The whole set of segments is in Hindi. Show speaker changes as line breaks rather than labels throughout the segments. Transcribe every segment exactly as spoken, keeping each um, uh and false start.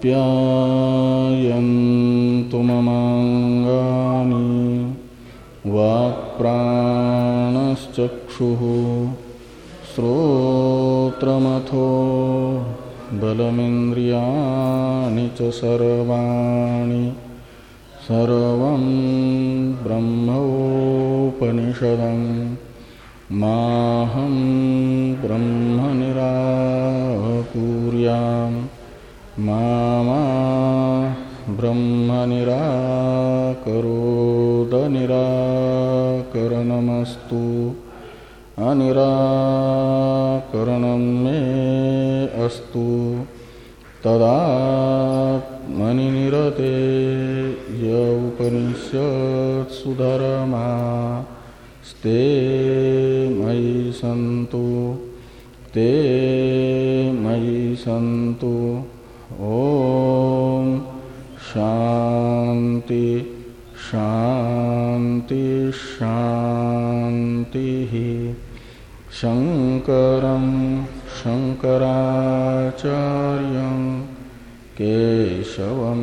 आप्यायन्तु ममाङ्गानि वाक्प्राणश्चक्षुः श्रोत्रमथो बलमिन्द्रियाणि च सर्वाणि सर्वं ब्रह्मोपनिषदं माहं ब्रह्म निराकुर्यां मा मा ब्रह्म निराकरोद निराकरणमस्तु अनिराकरणं मे अस्तु तदात्मनि निरते य उपनिषत्सु धर्मास्ते मयि सन्तु ते मयि सन्तु। ओम शांति शांति शांति। शंकरं शंकराचार्यं केशवं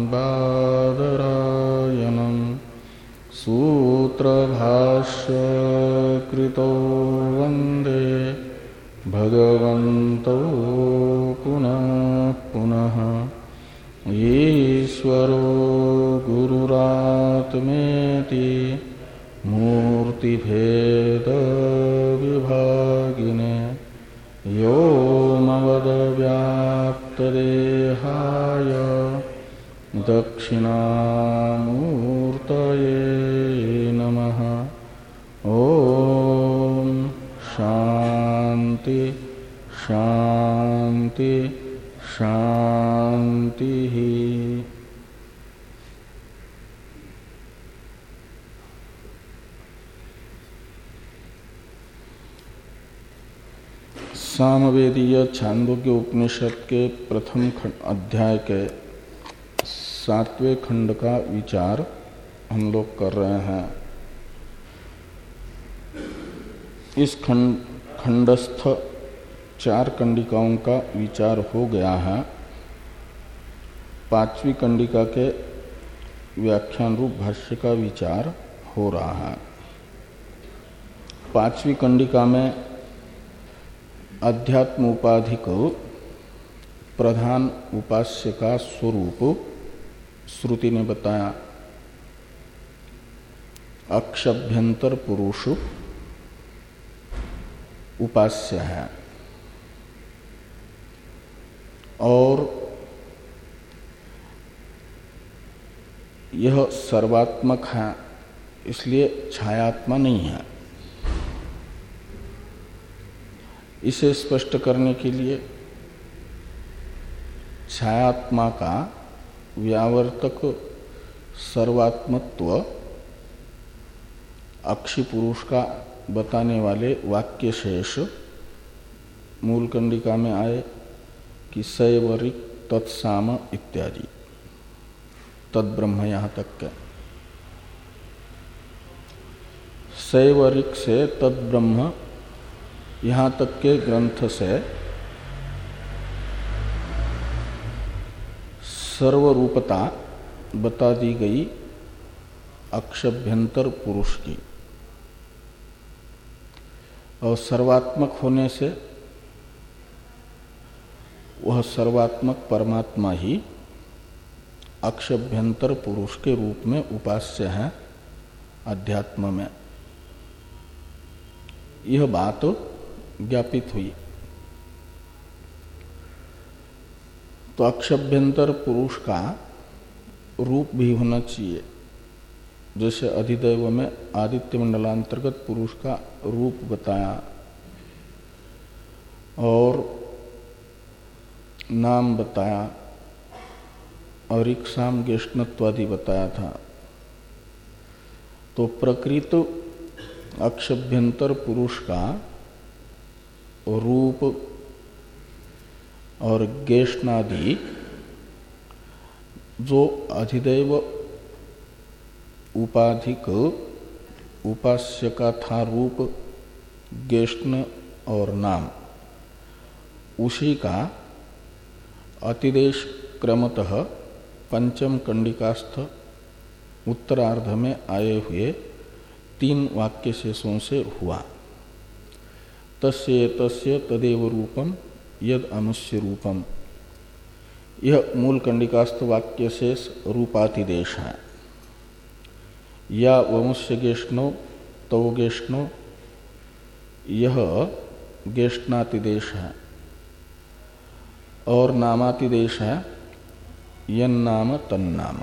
बादरायणं सूत्रभाष्यकृतो वन्दे भगवन्तौ पुनः पुनः। ईश्वरो गुरुरात्मेति मूर्तिभेद विभागिने व्योमवद्व्याप्तदेहाय दक्षिणामूर्तये नमः। ओम शांति शांति शांति। सामवेदीय छांदोग्य उपनिषद के प्रथम अध्याय के सातवें खंड का विचार हम लोग कर रहे हैं। इस खंड खंडस्थ चार कंडिकाओं का विचार हो गया है। पांचवी कंडिका के व्याख्यान रूप भाष्य का विचार हो रहा है। पांचवी कंडिका में अध्यात्म उपाधि को प्रधान उपास्य का स्वरूप श्रुति ने बताया। अक्षभ्यंतर पुरुष उपास्य है और यह सर्वात्मक है, इसलिए छायात्मा नहीं है। इसे स्पष्ट करने के लिए छायात्मा का व्यावर्तक सर्वात्मत्व अक्षि पुरुष का बताने वाले वाक्य शेष मूल कंडिका में आए कि सैवरिक तत्साम इत्यादि तद्ब्रह्म यहाँ तक के सैवरिक से तद्ब्रह्म यहाँ तक के ग्रंथ से सर्वरूपता बता दी गई अक्षभ्यंतर पुरुष की और सर्वात्मक होने से वह सर्वात्मक परमात्मा ही अक्षभ्यंतर पुरुष के रूप में उपास्य है अध्यात्म में। यह बात ज्ञापित हुई। तो अक्षभ्यंतर पुरुष का रूप भी होना चाहिए। जैसे अधिदैव में आदित्य मंडलांतर्गत पुरुष का रूप बताया और नाम बताया और इक्साम गेष्णत्वादि बताया था। तो प्रकृत अक्षभ्यंतर पुरुष का रूप और गेष्णादि जो अधिदैव उपाधिक उपास्य का था रूप गेष्ण और नाम, उसी का अतिदेश क्रमतः पंचम कंडिकास्थ उत्तरार्ध में आए हुए तीन वाक्य शेषों से हुआ। तस्य तस्य तदेव रूपम यद अमुष्य रूपम, यह मूल कंडिकास्थ वाक्य शेष रूपातिदेश है। या वमुष्य गेष्णो तव गेष्णो, यह गेष्णातिदेश है। और नामातिदेश है यन्नाम तन्नाम।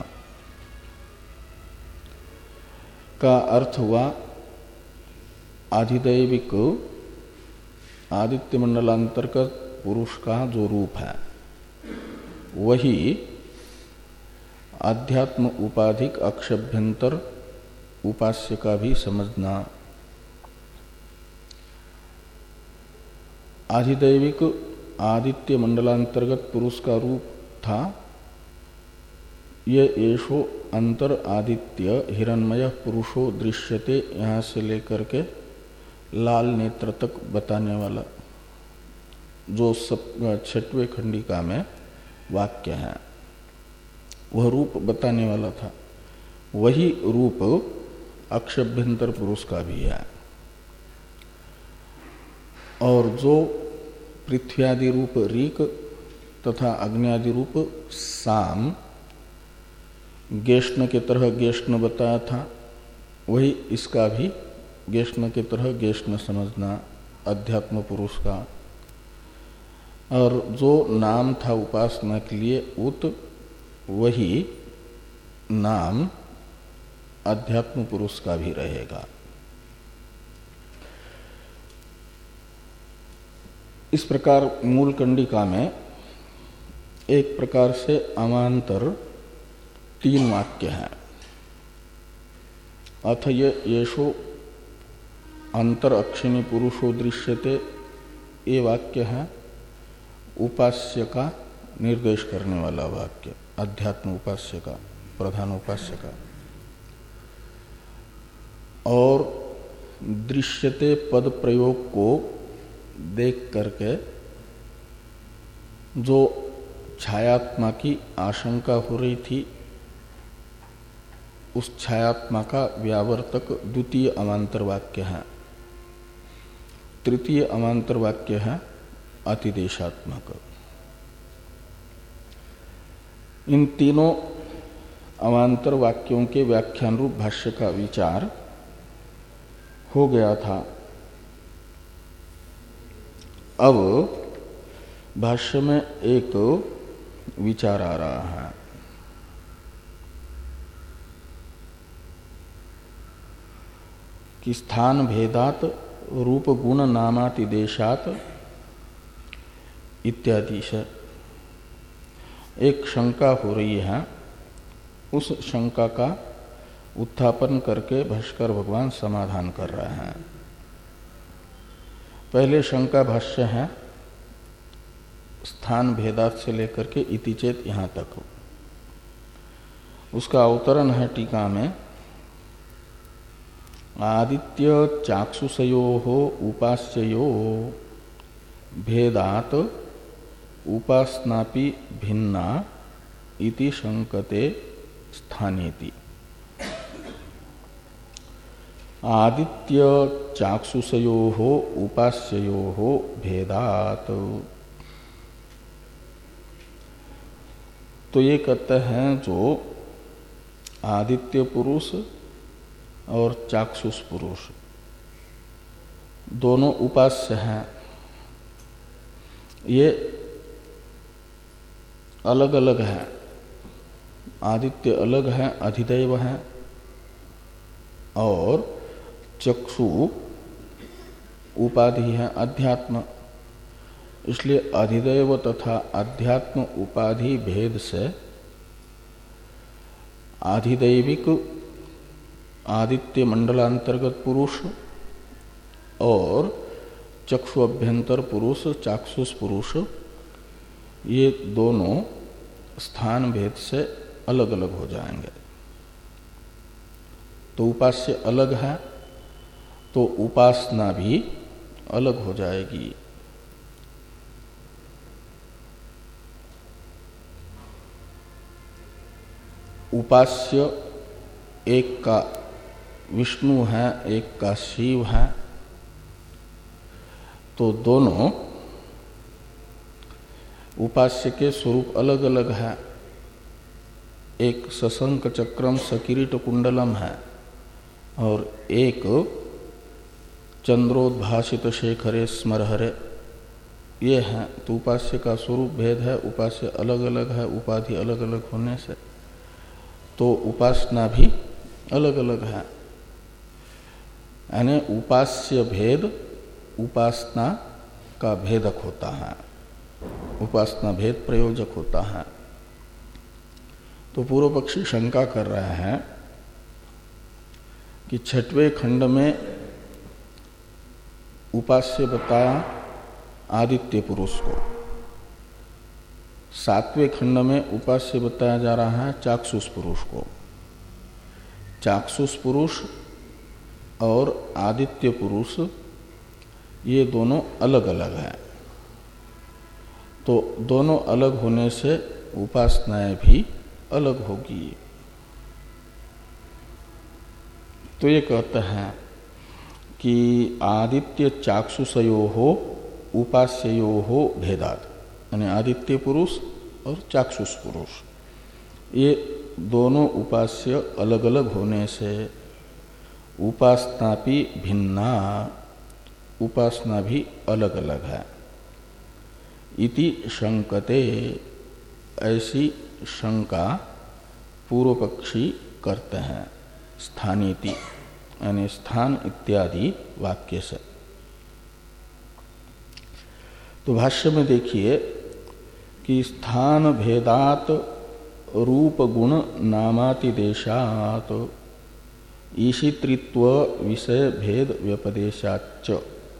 का अर्थ हुआ आधिदैविक आदित्य मंडलांतर्गत पुरुष का जो रूप है वही आध्यात्म उपाधिक अक्षभ्यंतर उपास्य का भी समझना। आधिदैविक आदित्य मंडलांतर्गत पुरुष का रूप था ये येषो अंतर आदित्य हिरण्मय पुरुषो दृश्यते, यहाँ से लेकर के लाल नेत्र तक बताने वाला जो सब छठवें खंडिका में वाक्य है वह रूप बताने वाला था। वही रूप अक्षभ्यंतर पुरुष का भी है। और जो पृथ्वी आदि रूप ऋक तथा अग्नि आदि रूप साम गेष्ण के तरह गेष्ण बताया था, वही इसका भी गेष्ण के तरह गेष्ण समझना अध्यात्म पुरुष का। और जो नाम था उपासना के लिए उत, वही नाम अध्यात्म पुरुष का भी रहेगा। इस प्रकार मूल कंडिका में एक प्रकार से अमांतर तीन वाक्य हैं। अथ ये येषो अंतर अक्षिणी पुरुषो दृश्यते, ये वाक्य है उपास्य का निर्देश करने वाला वाक्य, अध्यात्म उपास्य का, प्रधान उपास्य का। और दृश्यते पद प्रयोग को देख करके जो छायात्मा की आशंका हो रही थी उस छायात्मा का व्यावर्तक द्वितीय अमांतर वाक्य है। तृतीय अमांतर वाक्य है अतिदेशात्मक। इन तीनों अमांतर वाक्यों के व्याख्यान रूप भाष्य का विचार हो गया था। अब भाष्य में एक विचार आ रहा है। कि स्थान भेदात रूप गुण नामातिदेशात इत्यादि से एक शंका हो रही है। उस शंका का उत्थापन करके भाष्कर भगवान समाधान कर रहे हैं। पहले शंका भाष्य है स्थान भेदात से लेकर के इति चेत यहाँ तक। उसका अवतरण है टीका में आदित्य चाक्षुषयोः उपास्ययो भेदात उपासनापि भिन्ना इति शंकते स्थानेति। आदित्य चाक्षुषयोः उपास्ययोः भेदात, तो ये कहते हैं जो आदित्य पुरुष और चाक्षुष पुरुष दोनों उपास्य हैं, ये अलग अलग हैं। आदित्य अलग है, अधिदैव है, और चक्षु उपाधि है अध्यात्म। इसलिए अधिदैव तथा अध्यात्म उपाधि भेद से आधिदैविक आदित्य मंडलांतर्गत पुरुष और चक्षु अभ्यंतर पुरुष चाक्षुष पुरुष ये दोनों स्थान भेद से अलग अलग हो जाएंगे। तो उपास्य अलग है तो उपासना भी अलग हो जाएगी। उपास्य एक का विष्णु है, एक का शिव है, तो दोनों उपास्य के स्वरूप अलग अलग है। एक सशंक चक्रम सकिरीट कुंडलम है और एक चंद्रोद्भासित शेखरे स्मरहरे ये है। तो उपास्य का स्वरूप भेद है, उपास्य अलग अलग है, उपाधि अलग अलग होने से तो उपासना भी अलग अलग है। यानी उपास्य भेद उपासना का भेदक होता है, उपासना भेद प्रयोजक होता है। तो पूर्व पक्षी शंका कर रहे हैं कि छठवें खंड में उपास्य बताया आदित्य पुरुष को, सातवें खंड में उपास्य बताया जा रहा है चाक्षुष पुरुष को। चाक्षुष पुरुष और आदित्य पुरुष ये दोनों अलग अलग हैं, तो दोनों अलग होने से उपासनाएं भी अलग होगी। तो ये कहते हैं कि आदित्य चाक्षुषयो हो उपास्यो हो भेदात, यानी आदित्य पुरुष और चाक्षुष पुरुष ये दोनों उपास्य अलग अलग होने से उपासना भी भिन्ना, उपासना भी अलग अलग है। इति शंकते, ऐसी शंका पूर्व पक्षी करते हैं स्थानीति यानी स्थान इत्यादि वाक्य से। तो भाष्य में देखिए कि स्थान भेदात रूप गुण नामातिदेशात ईशित्रित्व विषय भेद व्यपदेशाच्च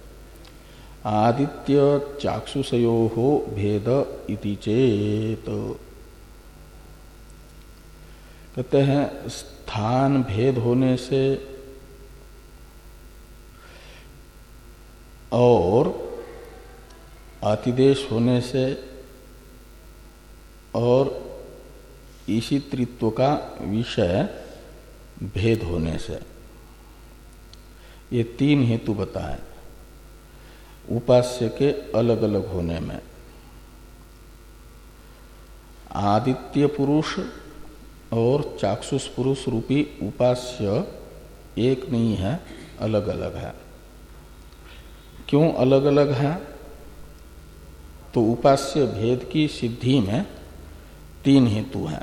आदित्य चाक्षुषयोः भेद इति चेत। कहते हैं स्थान भेद होने से और अतिदेश होने से और ईशित्रित्व का विषय भेद होने से, ये तीन हेतु बताए उपास्य के अलग अलग होने में। आदित्य पुरुष और चाक्षुष पुरुष रूपी उपास्य एक नहीं है, अलग अलग है। क्यों अलग अलग है? तो उपास्य भेद की सिद्धि में तीन हेतु हैं।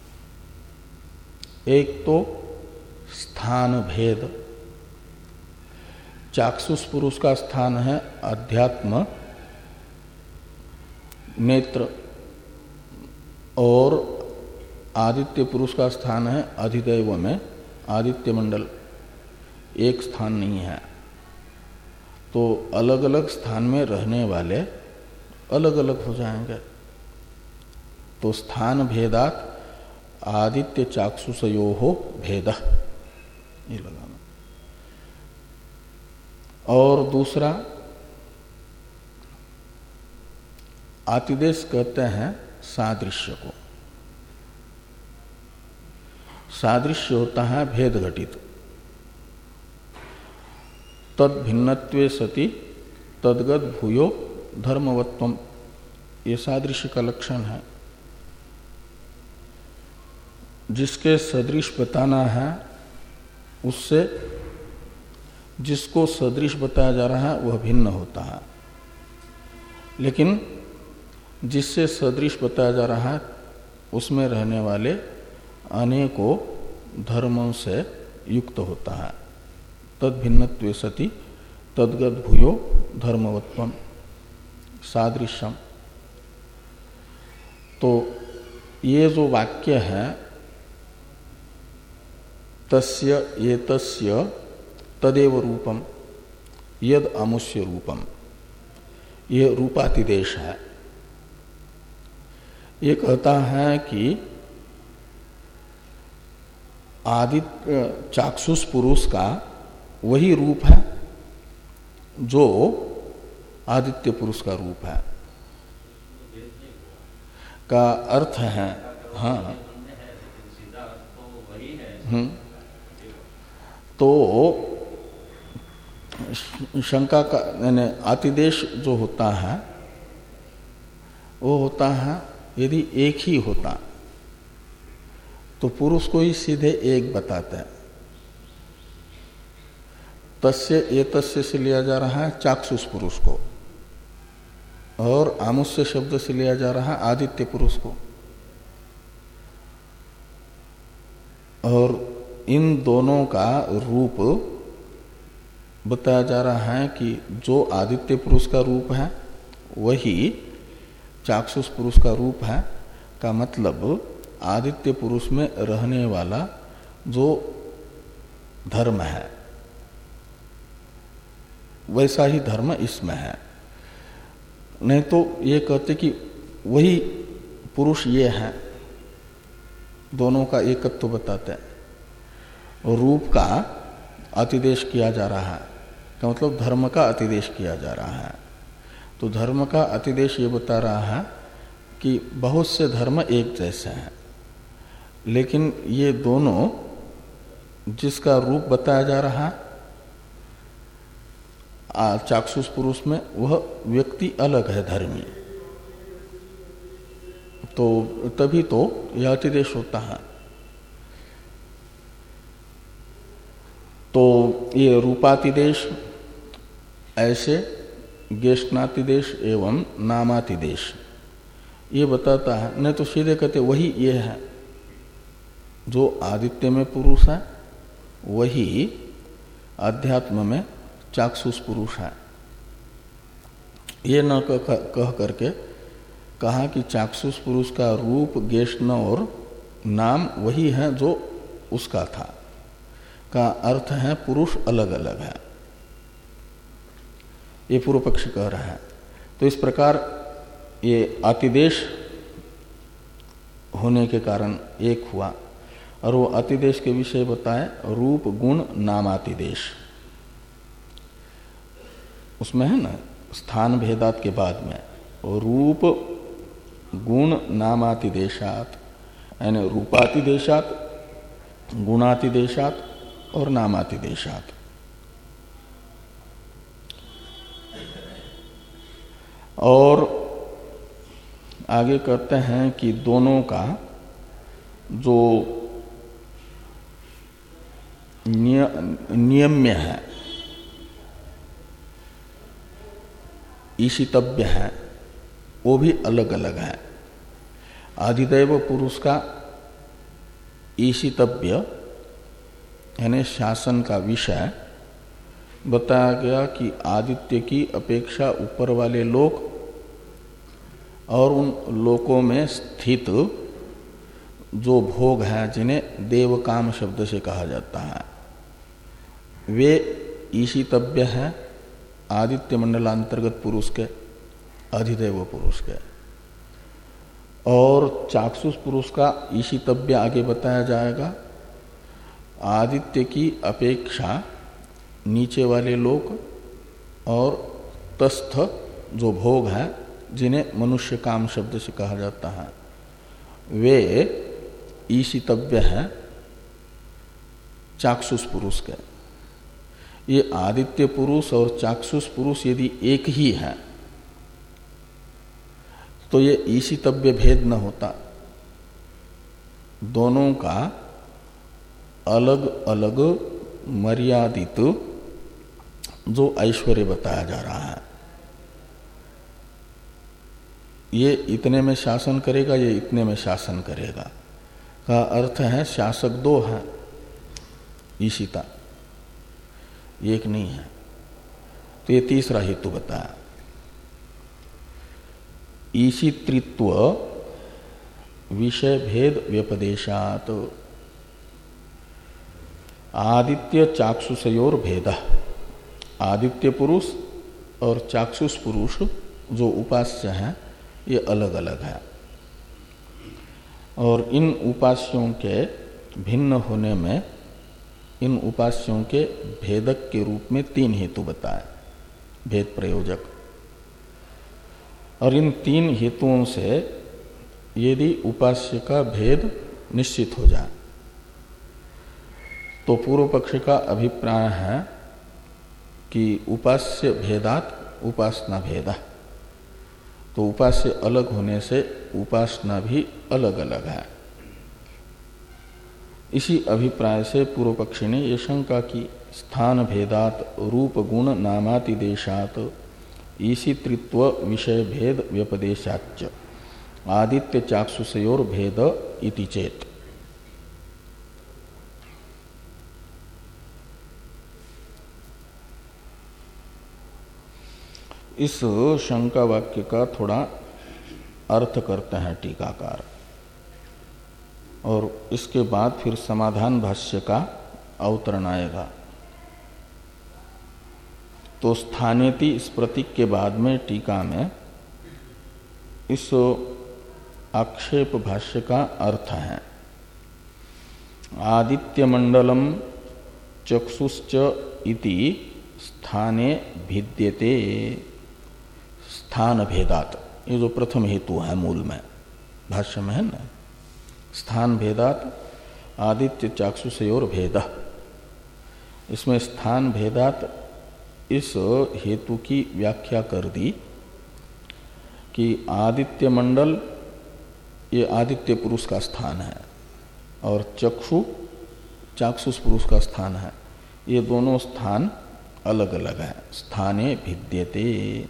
एक तो स्थान भेद, चाक्षुष पुरुष का स्थान है अध्यात्म नेत्र और आदित्य पुरुष का स्थान है अधिदैव में आदित्य मंडल, एक स्थान नहीं है। तो अलग अलग स्थान में रहने वाले अलग अलग हो जाएंगे। तो स्थान भेदात आदित्य चाक्षुषयोः भेद, ये लगाना। और दूसरा आतिदेश कहते हैं सादृश्य को। सादृश्य होता है भेद घटित, तद भिन्नत्वे सति तद्गत भूयो धर्मवत्वम, ये सादृश्य का लक्षण है। जिसके सदृश बताना है उससे जिसको सदृश बताया जा रहा है वह भिन्न होता है, लेकिन जिससे सदृश बताया जा रहा है उसमें रहने वाले अनेकों धर्मों से युक्त होता है। तद भिन्नत्वे सति तद्गत भूयो धर्मवत्वम सादृश्यम। तो ये जो वाक्य है तस्य ये तस्य तदेव रूपम यद अमुष्य रूपम, ये रूपातिदेश है। ये कहता है कि आदित्य चाक्षुष पुरुष का वही रूप है जो आदित्य पुरुष का रूप है। का अर्थ है, हाँ हम्म तो शंका का यानी अतिदेश जो होता है वो होता है यदि एक ही होता तो पुरुष को ही सीधे एक बताते हैं। तस्य एतस्य से लिया जा रहा है चाक्षुष पुरुष को और आमुष्य शब्द से लिया जा रहा है आदित्य पुरुष को। और इन दोनों का रूप बताया जा रहा है कि जो आदित्य पुरुष का रूप है वही चाक्षुष पुरुष का रूप है। का मतलब आदित्य पुरुष में रहने वाला जो धर्म है वैसा ही धर्म इसमें है। नहीं तो ये कहते कि वही पुरुष ये है, दोनों का एकत्व तो बताते हैं। और रूप का अतिदेश किया जा रहा है का मतलब धर्म का अतिदेश किया जा रहा है। तो धर्म का अतिदेश ये बता रहा है कि बहुत से धर्म एक जैसे हैं, लेकिन ये दोनों जिसका रूप बताया जा रहा है चाक्षुष पुरुष में वह व्यक्ति अलग है धर्मी, तो तभी तो यह अतिदेश होता है। तो ये रूपातिदेश ऐसे गेष्टनातिदेश एवं नामातिदेश ये बताता है। नहीं तो सीधे कहते वही ये है, जो आदित्य में पुरुष है वही अध्यात्म में चाक्षुष पुरुष है। ये न कह, कह करके कहा कि चाक्षुष पुरुष का रूप गेष्टन और नाम वही है जो उसका था। का अर्थ है पुरुष अलग अलग है, ये पूर्व पक्ष कह रहा है। तो इस प्रकार ये अतिदेश होने के कारण एक हुआ। और वो अतिदेश के विषय बताए रूप गुण नामातिदेश, उसमें है ना स्थान भेदात के बाद में रूप गुण नामातिदेशात, यानी रूपातिदेशात गुणातिदेशात और नामातिदेशात। और आगे कहते हैं कि दोनों का जो नियम्य है ईशितव्य है वो भी अलग अलग है। आदिदेव पुरुष का ईशितव्य यानी शासन का विषय बताया गया कि आदित्य की अपेक्षा ऊपर वाले लोक और उन लोकों में स्थित जो भोग हैं जिन्हें देवकाम शब्द से कहा जाता है वे ईशितव्य हैं आदित्य मंडलांतर्गत पुरुष के, अधिदेव पुरुष के। और चाक्षुष पुरुष का ईशितव्य आगे बताया जाएगा आदित्य की अपेक्षा नीचे वाले लोक और तस्थ जो भोग है जिन्हें मनुष्य काम शब्द से कहा जाता है वे ईशितव्य है चाक्षुष पुरुष के। ये आदित्य पुरुष और चाक्षुष पुरुष यदि एक ही है तो ये ईशितव्य भेद न होता, दोनों का अलग अलग मर्यादित जो ऐश्वर्य बताया जा रहा है, ये इतने में शासन करेगा, ये इतने में शासन करेगा, का अर्थ है शासक दो है, ईशिता एक नहीं है। तो ये तीसरा हेतु बताया। ईशित्रित्व विषय भेद व्यपदेशात आदित्य चाक्षुषयोर भेद, आदित्य पुरुष और चाक्षुष पुरुष जो उपास्य हैं ये अलग अलग है। और इन उपास्यों के भिन्न होने में इन उपास्यों के भेदक के रूप में तीन हेतु बताए, भेद प्रयोजक। और इन तीन हेतुओं से यदि उपास्य का भेद निश्चित हो जाए तो पूर्व पक्ष का अभिप्राय है कि उपास्य भेदात उपासना भेदा, तो उपास्य अलग होने से उपासना भी अलग अलग है। इसी अभिप्राय से पूर्व पक्षी ने ये शंका की, स्थान भेदात रूप गुण नामातिदेशात ईशित्रित्व विषय भेद व्यपदेशाच्च आदित्य चाक्षुषयोर भेद इति चेत। इस शंका वाक्य का थोड़ा अर्थ करते हैं टीकाकार, और इसके बाद फिर समाधान भाष्य का अवतरण आएगा। तो स्थानेति इस प्रतीक के बाद में टीका में इस आक्षेप भाष्य का अर्थ है, आदित्य मंडलम चक्षुश्च इति स्थाने भिद्यते, स्थान भेदात, ये जो प्रथम हेतु है मूल में भाष्य में है ना, स्थान भेदात आदित्य चाक्षुषयोर भेद, इसमें स्थान भेदात इस हेतु की व्याख्या कर दी कि आदित्य मंडल ये आदित्य पुरुष का स्थान है और चक्षु चाक्षुष पुरुष का स्थान है, ये दोनों स्थान अलग अलग है, स्थाने भिद्यते।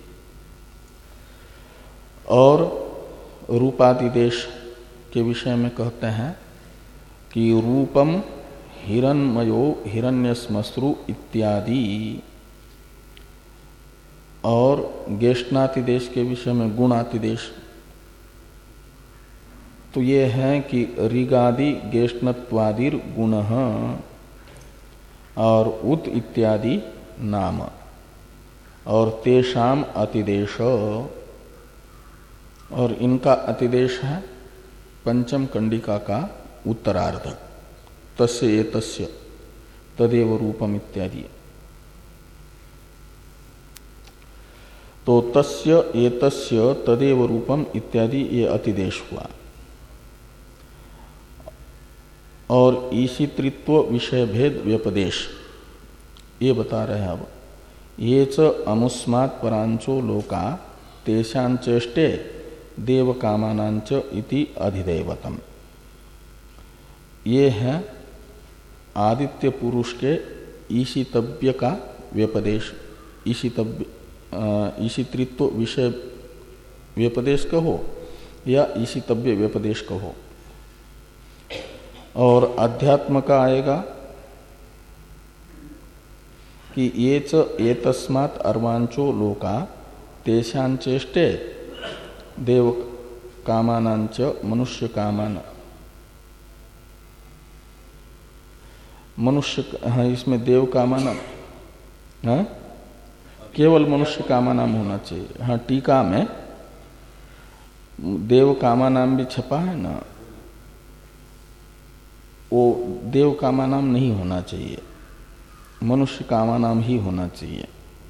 और रूपादिदेश के विषय में कहते हैं कि रूपम हिरण्मयो हिरण्यश्मश्रु इत्यादि, और गेष्णातिदेश के विषय में गुणातिदेश, तो ये है कि ऋगादि गेष्णत्वादिर गुण और उत इत्यादि नाम, और तेषाम अतिदेश, और इनका अतिदेश है पंचम कंडिका का उत्तरार्ध, तस्य एतस्य तदेव रूपम इत्यादि। तो तस्य एतस्य तदेव रूपम इत्यादि ये अतिदेश हुआ। और ईशित्रित्व विषय भेद व्यपदेश ये बता रहे हैं अब, ये च अमुस्मात् परांचो लोका तेषांचेष्टे देव कामानांच इति अधिदैवतम, ये है आदित्य पुरुष के ईशितव्य का व्यपदेश, ईशितव्य ईशित्रित्व विषय व्यपदेश कहो या ईशितव्य व्यपदेश कहो। और अध्यात्म का आएगा कि ये च एतस्मात् अर्वांचो लोका तेषांचेष्टे देव कामानांच मनुष्य कामान, मनुष्य, हाँ इसमें देव कामाना, हाँ केवल मनुष्य कामा नाम होना चाहिए। हाँ टीका में देव कामा नाम भी छपा है ना, वो देव कामा नाम नहीं होना चाहिए, मनुष्य कामा नाम ही होना चाहिए।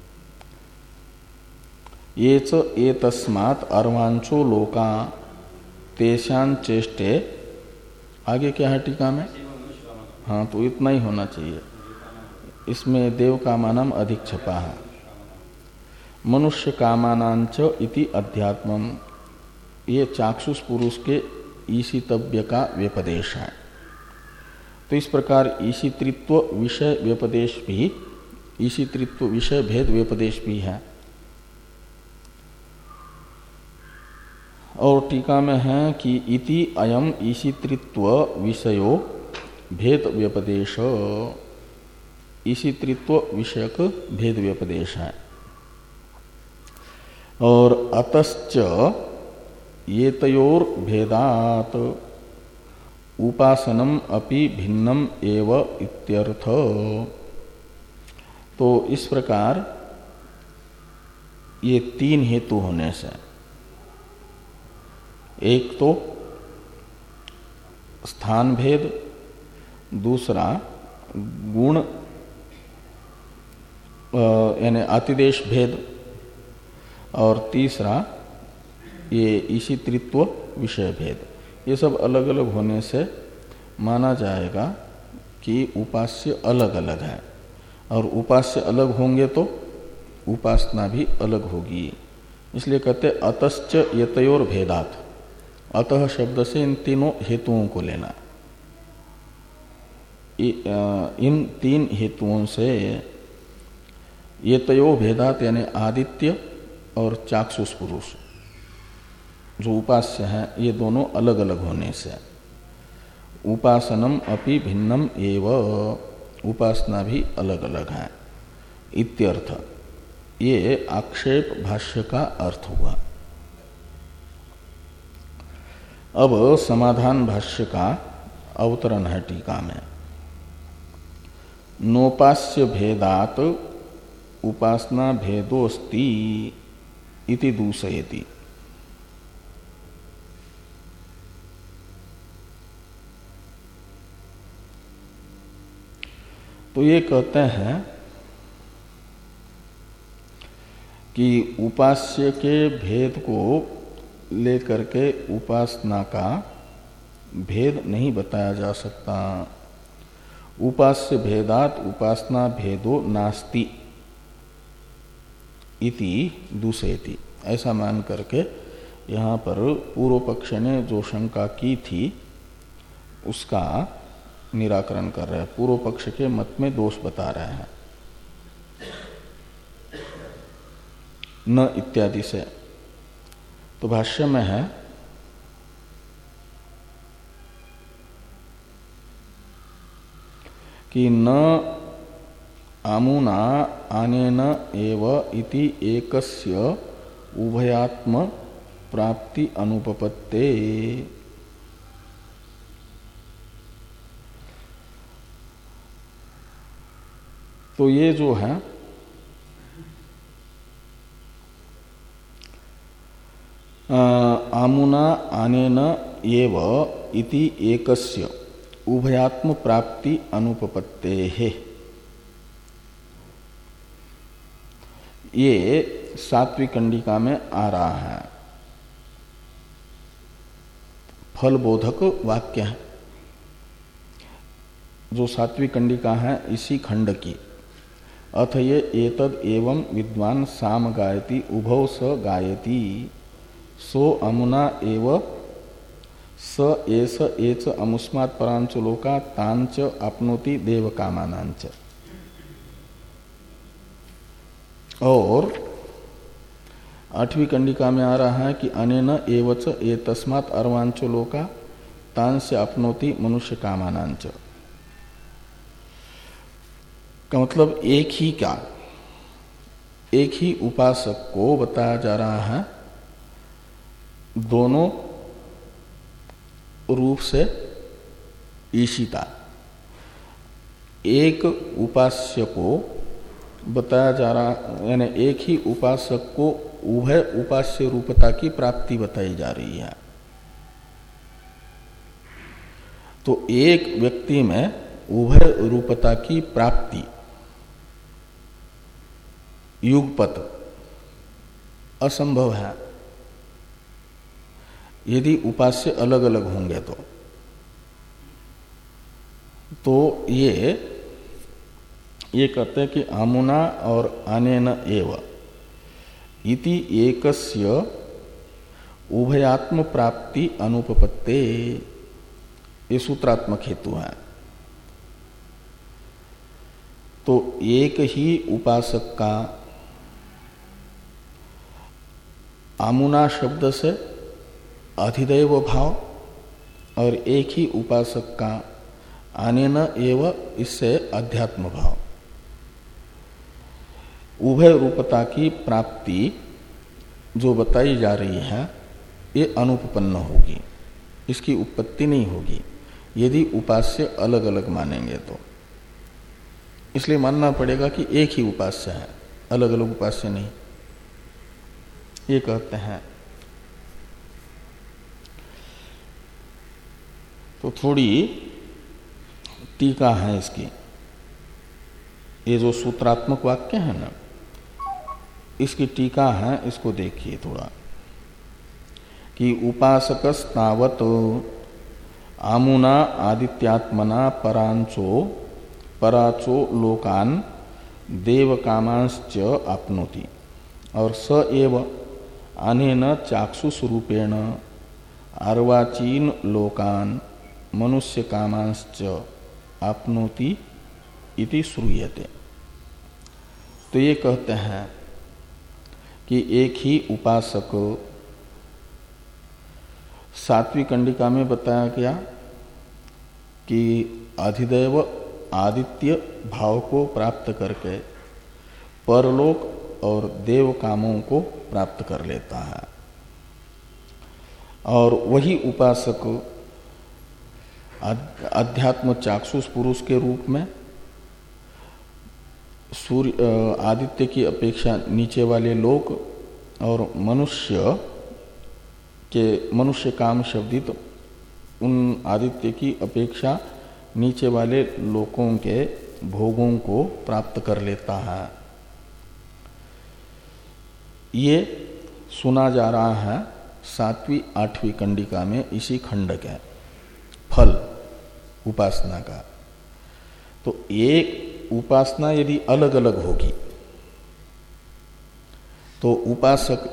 ये च एतस्मात् अर्वांचो लोका तेषां चेष्टे, आगे क्या है टीका में, हाँ तो इतना ही होना चाहिए, इसमें देव कामा नाम अधिक छपा है। मनुष्य कामानांच इति अध्यात्मम, ये चाक्षुष पुरुष के ईशितव्य का व्यपदेश है। तो इस प्रकार ईशित्रित्व विषय व्यपदेश भी, ईशित्रित्व विषय भेद व्यपदेश भी है। और टीका में है कि इति अयम ईशित्रित्व विषयो भेद व्यपदेश, ईशित्रित्व विषयक भेद व्यपदेश है। और अतश्च येतयोर भेदात उपासनम अपि भिन्नम एव इत्यर्थ। तो इस प्रकार ये तीन हेतु होने से, एक तो स्थान भेद, दूसरा गुण यानी अतिदेश भेद, और तीसरा ये ईशित्रित्व विषय भेद, ये सब अलग अलग होने से माना जाएगा कि उपास्य अलग अलग है, और उपास्य अलग होंगे तो उपासना भी अलग होगी। इसलिए कहते अतश्च यतयोर भेदात, अतः शब्द से इन तीनों हेतुओं को लेना। इन तीन हेतुओं से यतयो भेदात यानी आदित्य और चाक्षुष पुरुष जो उपास्य हैं, ये दोनों अलग अलग होने से उपासनम अपि भिन्नम एव, उपासना भी अलग अलग है इत्यर्थ। ये आक्षेप भाष्य का अर्थ हुआ। अब समाधान भाष्य का अवतरण है टीका में। नोपास्य भेदात उपासना भेदोस्ति इति दूषयति। तो ये कहते हैं कि उपास्य के भेद को लेकर के उपासना का भेद नहीं बताया जा सकता। उपास्य भेदात उपासना भेदो नास्ति इति दूषयति, ऐसा मान करके यहाँ पर पूर्व पक्ष ने जो शंका की थी उसका निराकरण कर रहे हैं। पूर्व पक्ष के मत में दोष बता रहे हैं न इत्यादि से। तो भाष्य में है कि न आमुना आनेन एव इति एकस्य उभयात्म प्राप्ति अनुपपत्ते। तो ये जो है आमुना आनेन एव इति एकस्य उभयात्म प्राप्ति अनुपपत्ते है, ये सात्विक कंडिका में आ रहा है, फल बोधक वाक्य है जो सात्विक कंडिका है इसी खंड की। अथ ये एतद एवं विद्वान साम गायति उभौ स गायति सो अमुना एव स एस एच अमुस्मात् परांच लोका तांच आपनोति देव कामानांच। और आठवीं कंडिका में आ रहा है कि अनेन एवच एतस्मात् अर्वांचो लोका तांच आपनोति मनुष्य कामानांच। का मतलब एक ही का एक ही उपासक को बताया जा रहा है दोनों रूप से ईशिता। एक उपास्य को बताया जा रहा यानी एक ही उपासक को उभय उपास्य रूपता की प्राप्ति बताई जा रही है। तो एक व्यक्ति में उभय रूपता की प्राप्ति युगपत असंभव है यदि उपास्य अलग अलग होंगे तो। तो ये ये कहते हैं कि आमुना और अनेन एव इति एकस्य उभयात्म प्राप्ति अनुपपत्ते, ये सूत्रात्मक हेतु है। तो एक ही उपासक का आमुना शब्द से अधिदैव भाव और एक ही उपासक का अनेन एव इससे अध्यात्म भाव, उभय रूपता की प्राप्ति जो बताई जा रही है ये अनुपपन्न होगी, इसकी उत्पत्ति नहीं होगी यदि उपास्य अलग अलग मानेंगे तो। इसलिए मानना पड़ेगा कि एक ही उपास्य है, अलग अलग उपास्य नहीं, ये कहते हैं। तो थोड़ी टीका है इसकी, ये जो सूत्रात्मक वाक्य है ना इसकी टीका है, इसको देखिए थोड़ा कि उपासकस्तावत आमुना आदित्यात्मना परांचो पराचो लोकान देव कामांश्च आपनोति। और स एव अनेन चाक्षुष रूपेण अर्वाचीन लोकान मनुष्य कामांश्च आपनोति इति श्रूयते। तो ये कहते हैं कि एक ही उपासक, सातवीं कंडिका में बताया गया कि अधिदैव आदित्य भाव को प्राप्त करके परलोक और देव कामों को प्राप्त कर लेता है। और वही उपासक अध्यात्म चाक्षुष पुरुष के रूप में सूर्य आदित्य की अपेक्षा नीचे वाले लोक और मनुष्य के मनुष्य काम शब्दित उन आदित्य की अपेक्षा नीचे वाले लोकों के भोगों को प्राप्त कर लेता है। ये सुना जा रहा है सातवीं आठवीं कंडिका में इसी खंड के फल उपासना का। तो एक उपासना यदि अलग अलग होगी तो उपासक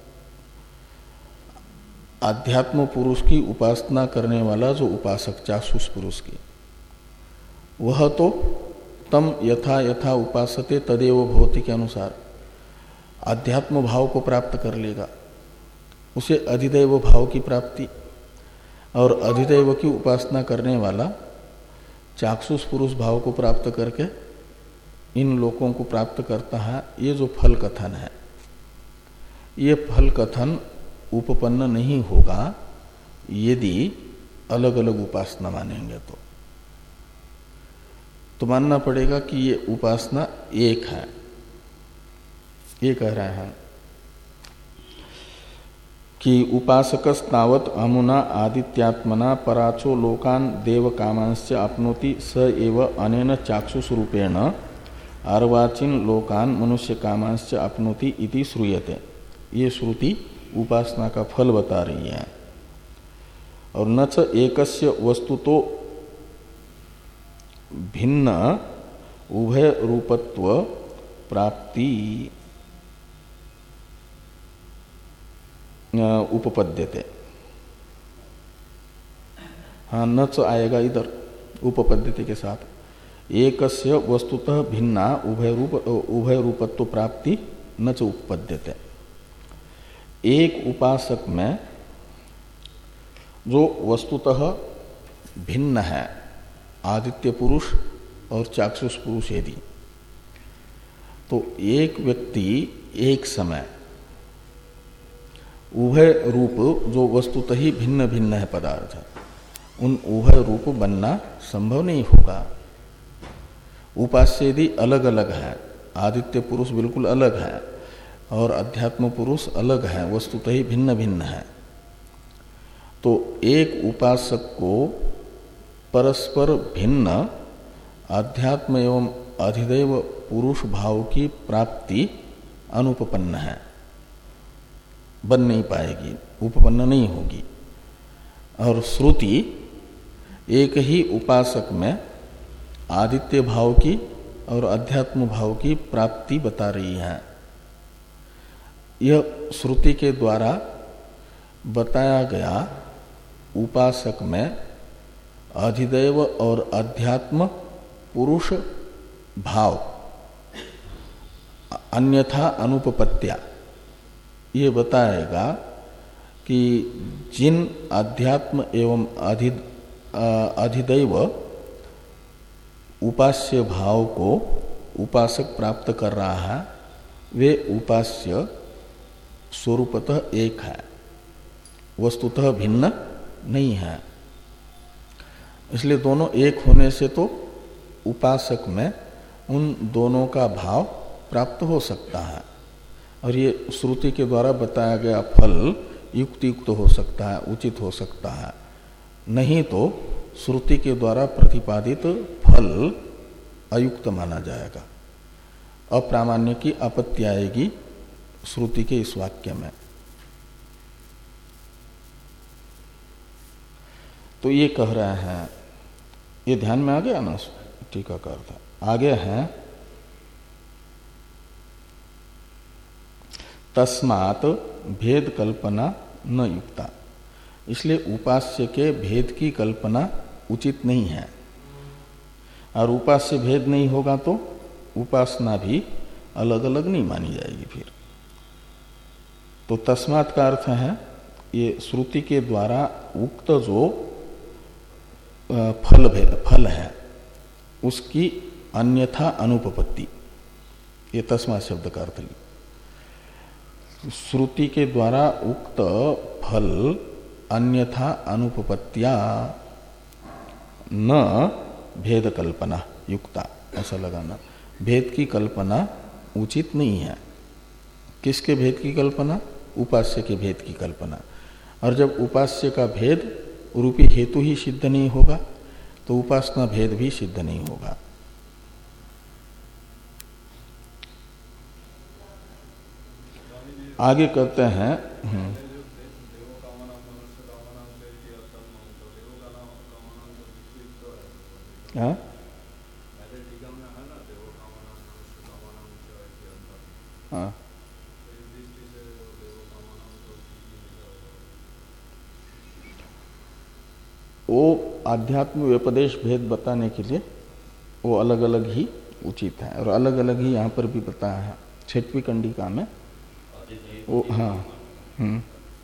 आध्यात्म पुरुष की उपासना करने वाला जो उपासक चाक्षुष पुरुष की, वह तो तम यथा यथा उपासते तदेव भवति के अनुसार आध्यात्म भाव को प्राप्त कर लेगा, उसे अधिदैव भाव की प्राप्ति। और अधिदैव की उपासना करने वाला चाक्षुष पुरुष भाव को प्राप्त करके इन लोकों को प्राप्त करता है। ये जो फल कथन है, ये फल कथन उपपन्न नहीं होगा यदि अलग अलग उपासना मानेंगे तो तो मानना पड़ेगा कि ये उपासना एक है। ये कह रहे हैं कि उपासकस्तावत् अमुना आदित्यात्मना पराचो लोकान देव कामांश्च आपनोति स एव अनेन चाक्षुष रूपेण अर्वाचीन लोकान मनुष्य कामांश्च आपनोति इति श्रूयते। ये श्रुति उपासना का फल बता रही है। और न च एकस्य वस्तुतो भिन्न उभय रूपत्व प्राप्ति उपपद्यते। हाँ, न च आएगा इधर उपपद्यते के साथ। एकस्य वस्तुतः भिन्ना उभय रूप उभय रूपत्व प्राप्ति न च उपपद्यते। एक उपासक में जो वस्तुतः भिन्न है, आदित्य पुरुष और चाक्षुष पुरुष यदि, तो एक व्यक्ति एक समय उभय रूप जो वस्तुतः ही भिन्न भिन्न है पदार्थ, उन उभय रूप बनना संभव नहीं होगा। उपास्य यदि अलग अलग है, आदित्य पुरुष बिल्कुल अलग है और अध्यात्म पुरुष अलग है, वस्तुतः ही भिन्न भिन्न है, तो एक उपासक को परस्पर भिन्न अध्यात्म एवं अधिदैव पुरुष भाव की प्राप्ति अनुपपन्न है, बन नहीं पाएगी, उपपन्न नहीं होगी। और श्रुति एक ही उपासक में आदित्य भाव की और अध्यात्म भाव की प्राप्ति बता रही है। यह श्रुति के द्वारा बताया गया उपासक में अधिदैव और अध्यात्म पुरुष भाव अन्यथा अनुपपत्या, ये बताएगा कि जिन अध्यात्म एवं अधि अधिदैव उपास्य भाव को उपासक प्राप्त कर रहा है, वे उपास्य स्वरूपतः एक है, वस्तुतः भिन्न नहीं है। इसलिए दोनों एक होने से तो उपासक में उन दोनों का भाव प्राप्त हो सकता है। और ये श्रुति के द्वारा बताया गया फल युक्ति युक्त हो सकता है, उचित हो सकता है। नहीं तो श्रुति के द्वारा प्रतिपादित फल अयुक्त माना जाएगा, अप्रामाण्य की आपत्ति आएगी श्रुति के इस वाक्य में। तो ये कह रहे हैं, ये ध्यान में आ गया ना टीका का अर्थ आगे है, तस्मात् भेद कल्पना न युक्ता, इसलिए उपास्य के भेद की कल्पना उचित नहीं है, और उपास्य भेद नहीं होगा तो उपासना भी अलग अलग नहीं मानी जाएगी फिर। तो तस्मात् का अर्थ है ये श्रुति के द्वारा उक्त जो फल फल है उसकी अन्यथा अनुपपत्ति, ये तस्मात् शब्द का अर्थ ली। श्रुति के द्वारा उक्त फल अन्यथा अनुपपत्तिया न भेद कल्पना युक्ता, ऐसा लगाना। भेद की कल्पना उचित नहीं है। किसके भेद की कल्पना? उपास्य के भेद की कल्पना। और जब उपास्य का भेद रूपी हेतु ही सिद्ध नहीं होगा तो उपासना भेद भी सिद्ध नहीं होगा। आगे कहते हैं हाँ हाँ वो आध्यात्म व्यपदेश भेद बताने के लिए वो अलग अलग ही उचित है, और अलग अलग ही यहाँ पर भी बताया है छठवीं कंडिका में वो। हाँ हम्म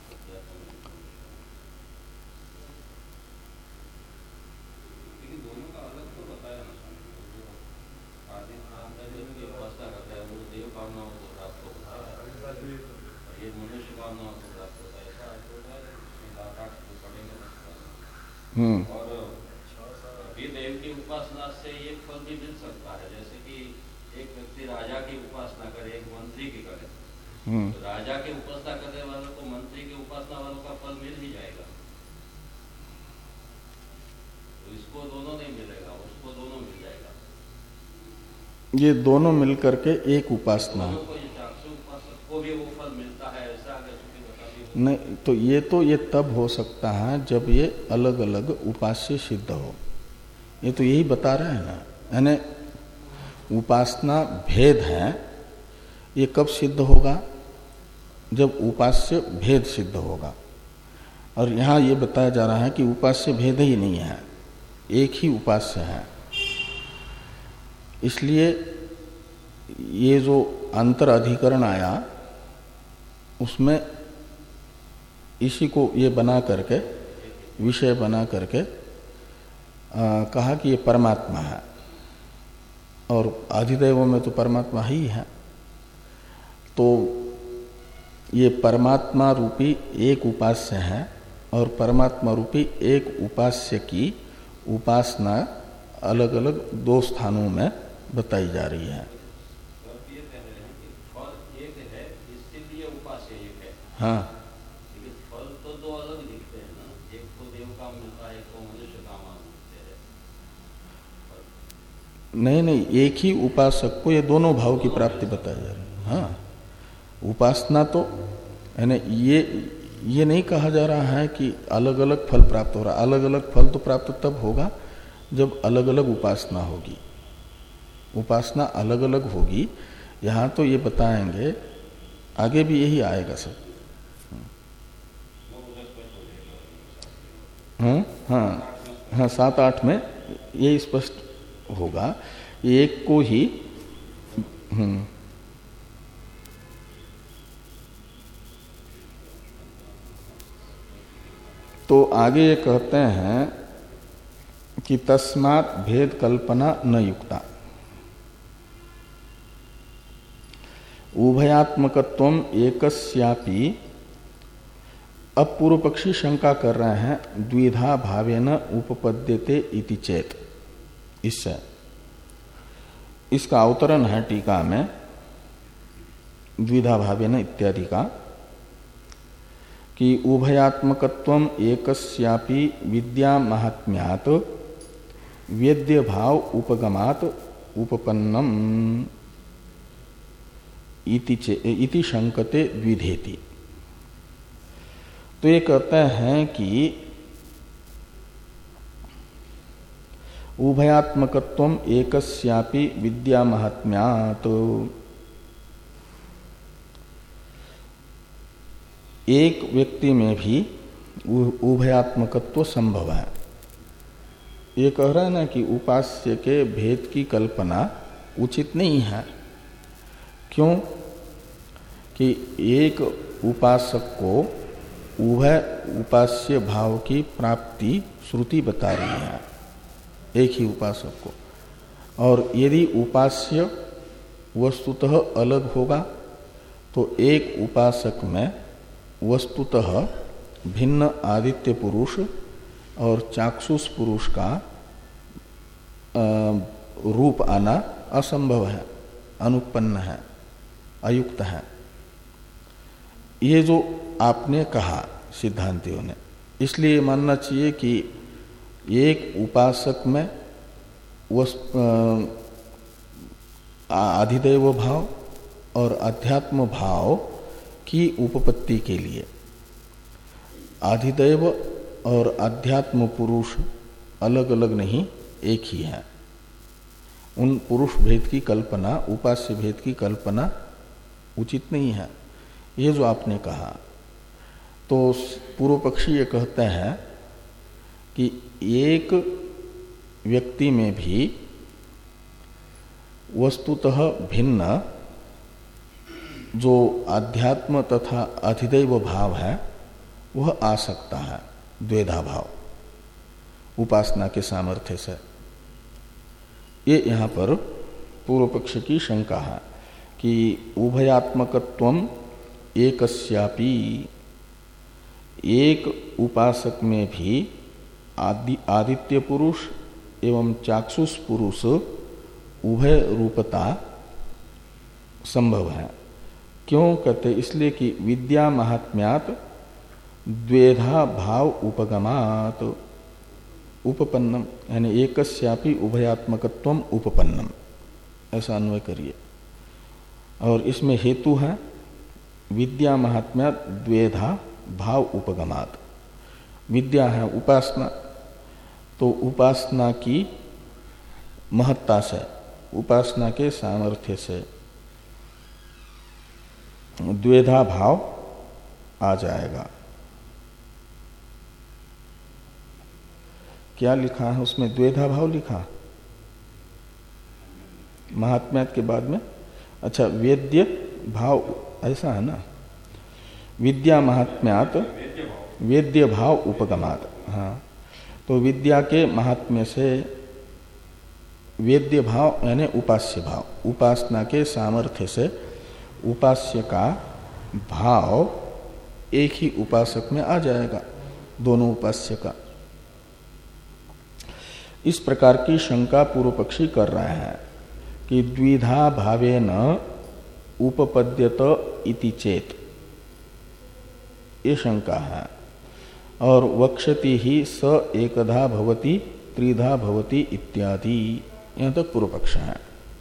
हम्म
और भी देव की उपासना से एक फल भी मिल सकता है, जैसे कि एक व्यक्ति राजा की उपासना करे, एक मंत्री की करे, तो राजा की उपासना करने वालों को मंत्री की उपासना वालों का फल मिल ही जाएगा। तो इसको दोनों नहीं मिलेगा, उसको दोनों मिल जाएगा।
ये दोनों मिलकर के एक उपासना
को को भी वो फल मिलता है, ऐसा अगर
नहीं, तो ये तो ये तब हो सकता है जब ये अलग अलग उपास्य सिद्ध हो। ये तो यही बता रहे हैं ना, यानी उपासना भेद है, ये कब सिद्ध होगा? जब उपास्य भेद सिद्ध होगा। और यहाँ ये बताया जा रहा है कि उपास्य भेद ही नहीं है, एक ही उपास्य है। इसलिए ये जो अंतर अधिकरण आया उसमें इसी को ये बना करके विषय बना करके आ, कहा कि ये परमात्मा है, और अधिदैव में तो परमात्मा ही है। तो ये परमात्मा रूपी एक उपास्य है, और परमात्मा रूपी एक उपास्य की उपासना अलग अलग दो स्थानों में बताई जा रही है। हाँ
फल तो दो अलग दिखते हैं ना, एक तो देव का मिलता है, एक तो मनुष्य का मिलते हैं।
नहीं नहीं, एक ही उपासक को ये दोनों भाव की प्राप्ति बताई जा रही है। हाँ, उपासना तो यानी ये ये नहीं कहा जा रहा है कि अलग अलग फल प्राप्त हो रहा। अलग अलग फल तो प्राप्त तब होगा जब अलग अलग उपासना होगी। उपासना अलग अलग होगी, यहाँ तो ये बताएंगे, आगे भी यही आएगा सब। हाँ हाँ हाँ सात आठ में ये स्पष्ट होगा, एक को ही। हम्म तो आगे ये कहते हैं कि तस्मात् भेद कल्पना न युक्ता, उभयात्मकत्वम एकस्यापि। अब पूर्व पक्षी शंका कर रहे हैं द्विधा भावेन उपपद्यते इति चेत। इससे इसका अवतरण है टीका में द्विधा भावेन इत्यादि का, कि उभयात्मकत्वम एकस्यापि विद्या महात्म्यात् वेद्य भाव उपगमात् उपपन्नम इति, इति शंकते द्विधेति। तो ये कहते हैं कि उभयात्मकत्वम एकस्यापि विद्या महात्म्यात्, एक व्यक्ति में भी उभयात्मकत्व संभव है। ये कह रहा है ना कि उपास्य के भेद की कल्पना उचित नहीं है। क्यों? कि एक उपासक को उभय उपास्य भाव की प्राप्ति श्रुति बता रही है, एक ही उपासक को। और यदि उपास्य वस्तुतः अलग होगा तो एक उपासक में वस्तुतः भिन्न आदित्य पुरुष और चाक्षुष पुरुष का रूप आना असंभव है, अनुपन्न है, अयुक्त है। ये जो आपने कहा सिद्धांतियों ने, इसलिए मानना चाहिए कि एक उपासक में आधिदैव भाव और अध्यात्म भाव की उपपत्ति के लिए आधिदैव और अध्यात्म पुरुष अलग अलग नहीं, एक ही है। उन पुरुष भेद की कल्पना, उपास्य भेद की कल्पना उचित नहीं है, ये जो आपने कहा। तो पूर्व पक्षी ये कहते हैं कि एक व्यक्ति में भी वस्तुतः भिन्न जो आध्यात्म तथा अधिदैव भाव है वह आ सकता है, द्वेधा भाव, उपासना के सामर्थ्य से। ये यहाँ पर पूर्व पक्ष की शंका है कि उभयात्मकत्वम एकस्यापि, एक उपासक में भी आदि आदित्य पुरुष एवं चाक्षुष पुरुष उभय रूपता संभव है। क्यों कहते? इसलिए कि विद्या महात्म्यात् द्वेधा भाव उपगमात उपपन्नम, यानी एकस्यापि उभयात्मकत्वम उपपन्नम, ऐसा अन्वय करिए। और इसमें हेतु है विद्या महात्म्यात् द्वेधा भाव उपगमात। विद्या है उपासना, तो उपासना की महत्ता से, उपासना के सामर्थ्य से द्वेधा भाव आ जाएगा। क्या लिखा है उसमें? द्वेधा भाव लिखा महात्म्यात् के बाद में। अच्छा, वेद्य भाव ऐसा है ना, विद्या महात्म्यात् वेद्य भाव उपगमात। हाँ, तो विद्या के महात्म्य से वेद्य भाव यानी उपास्य भाव, उपासना के सामर्थ्य से उपास्य का भाव एक ही उपासक में आ जाएगा, दोनों उपास्य का। इस प्रकार की शंका पूर्व पक्षी कर रहे हैं कि द्विधा भावेन उपपद्यत इति चेत, ये शंका है। और वक्षति ही स एकधा भवति त्रिधा भवति इत्यादि, यहां तक पूर्व पक्ष है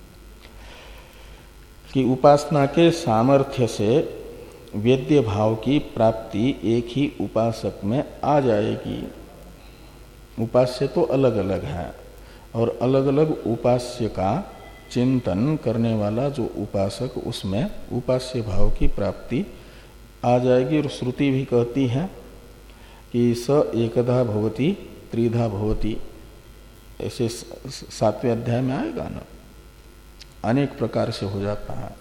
कि उपासना के सामर्थ्य से वेद्य भाव की प्राप्ति एक ही उपासक में आ जाएगी। उपास्य तो अलग अलग है, और अलग अलग उपास्य का चिंतन करने वाला जो उपासक, उसमें उपास्य भाव की प्राप्ति आ जाएगी। और श्रुति भी कहती है कि स एकधा भवति त्रिधा भवति, ऐसे सातवें अध्याय में आएगा ना, अनेक प्रकार से हो जाता है।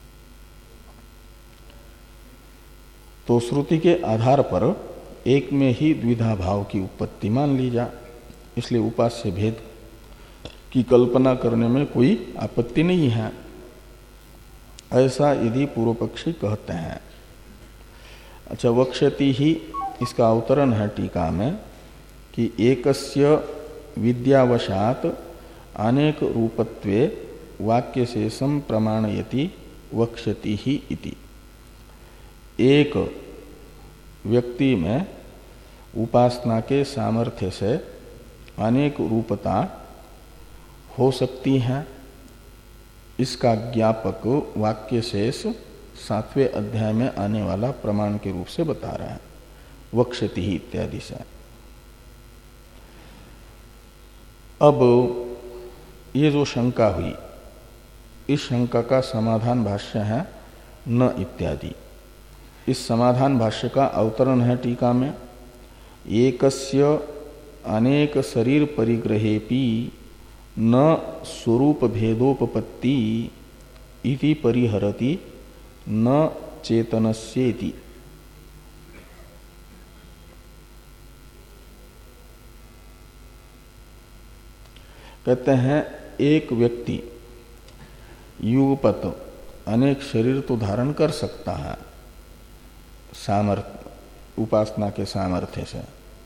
तो श्रुति के आधार पर एक में ही द्विधा भाव की उत्पत्ति मान ली जा, इसलिए उपास्य भेद की कल्पना करने में कोई आपत्ति नहीं है, ऐसा यदि पूर्व पक्षी कहते हैं। अच्छा, वक्षति ही, इसका अवतरण है टीका में कि एकस्य विद्यावशात अनेक रूपत्वे वाक्य से सम प्रमाणयति वक्षति ही इति। एक व्यक्ति में उपासना के सामर्थ्य से अनेक रूपता हो सकती है, इसका ज्ञापक वाक्य शेष सातवें अध्याय में आने वाला प्रमाण के रूप से बता रहा है, वक्षति ही इत्यादि से। अब ये जो शंका हुई, इस शंका का समाधान भाष्य है न इत्यादि। इस समाधान भाष्य का अवतरण है टीका में, एकस्य अनेक शरीर परिग्रहेपि न स्वरूप भेदोपपत्ति इति परिहरति न चेतनस्येति। कहते हैं एक व्यक्ति युगपत अनेक शरीर तो धारण कर सकता है सामर्थ्य, उपासना के सामर्थ्य से,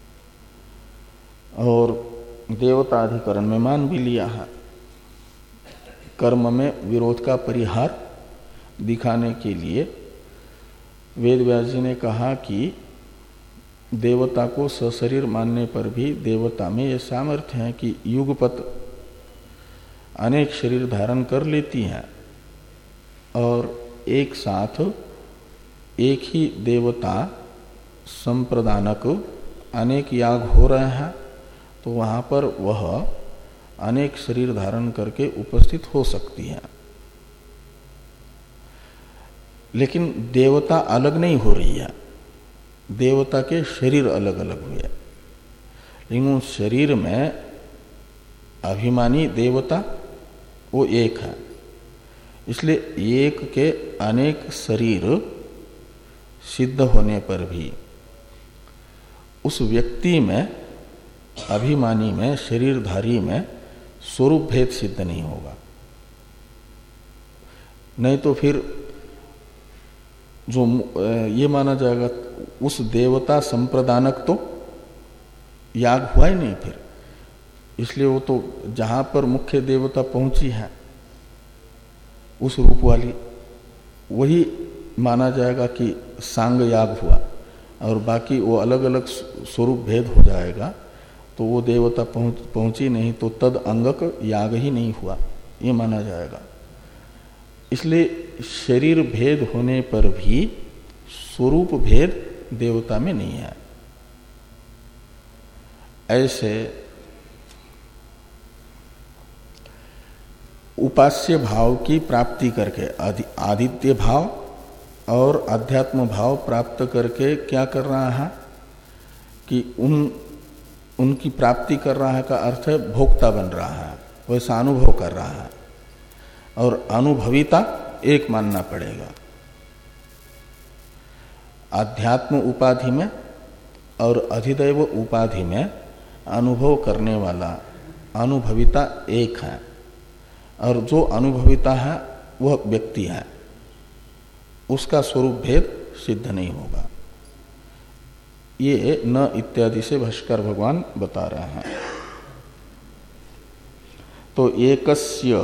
और देवता अधिकरण में मान भी लिया है। कर्म में विरोध का परिहार दिखाने के लिए वेद व्यास जी ने कहा कि देवता को सशरीर मानने पर भी देवता में यह सामर्थ्य है कि युगपत अनेक शरीर धारण कर लेती हैं और एक साथ एक ही देवता संप्रदानक अनेक याग हो रहे हैं, तो वहां पर वह अनेक शरीर धारण करके उपस्थित हो सकती है। लेकिन देवता अलग नहीं हो रही है, देवता के शरीर अलग अलग हुए, लेकिन उस शरीर में अभिमानी देवता वो एक है। इसलिए एक के अनेक शरीर सिद्ध होने पर भी उस व्यक्ति में, अभिमानी में, शरीरधारी में स्वरूप भेद सिद्ध नहीं होगा। नहीं तो फिर जो ये माना जाएगा उस देवता संप्रदानक तो याग हुआ ही नहीं फिर, इसलिए वो तो जहां पर मुख्य देवता पहुंची है उस रूप वाली, वही माना जाएगा कि सांग याग हुआ, और बाकी वो अलग अलग स्वरूप भेद हो जाएगा, तो वो देवता पहुंच पहुंची नहीं, तो तद अंगक याग ही नहीं हुआ, ये माना जाएगा। इसलिए शरीर भेद होने पर भी स्वरूप भेद देवता में नहीं है। ऐसे उपास्य भाव की प्राप्ति करके, आदित्य भाव और अध्यात्म भाव प्राप्त करके क्या कर रहा है कि उन उनकी प्राप्ति कर रहा है का अर्थ है भोक्ता बन रहा है, वैसा अनुभव कर रहा है, और अनुभविता एक मानना पड़ेगा। अध्यात्म उपाधि में और अधिदैव उपाधि में अनुभव करने वाला अनुभविता एक है, और जो अनुभविता है वह व्यक्ति है, उसका स्वरूप भेद सिद्ध नहीं होगा। ये न इत्यादि से भाष्कर भगवान बता रहे हैं। तो एकस्य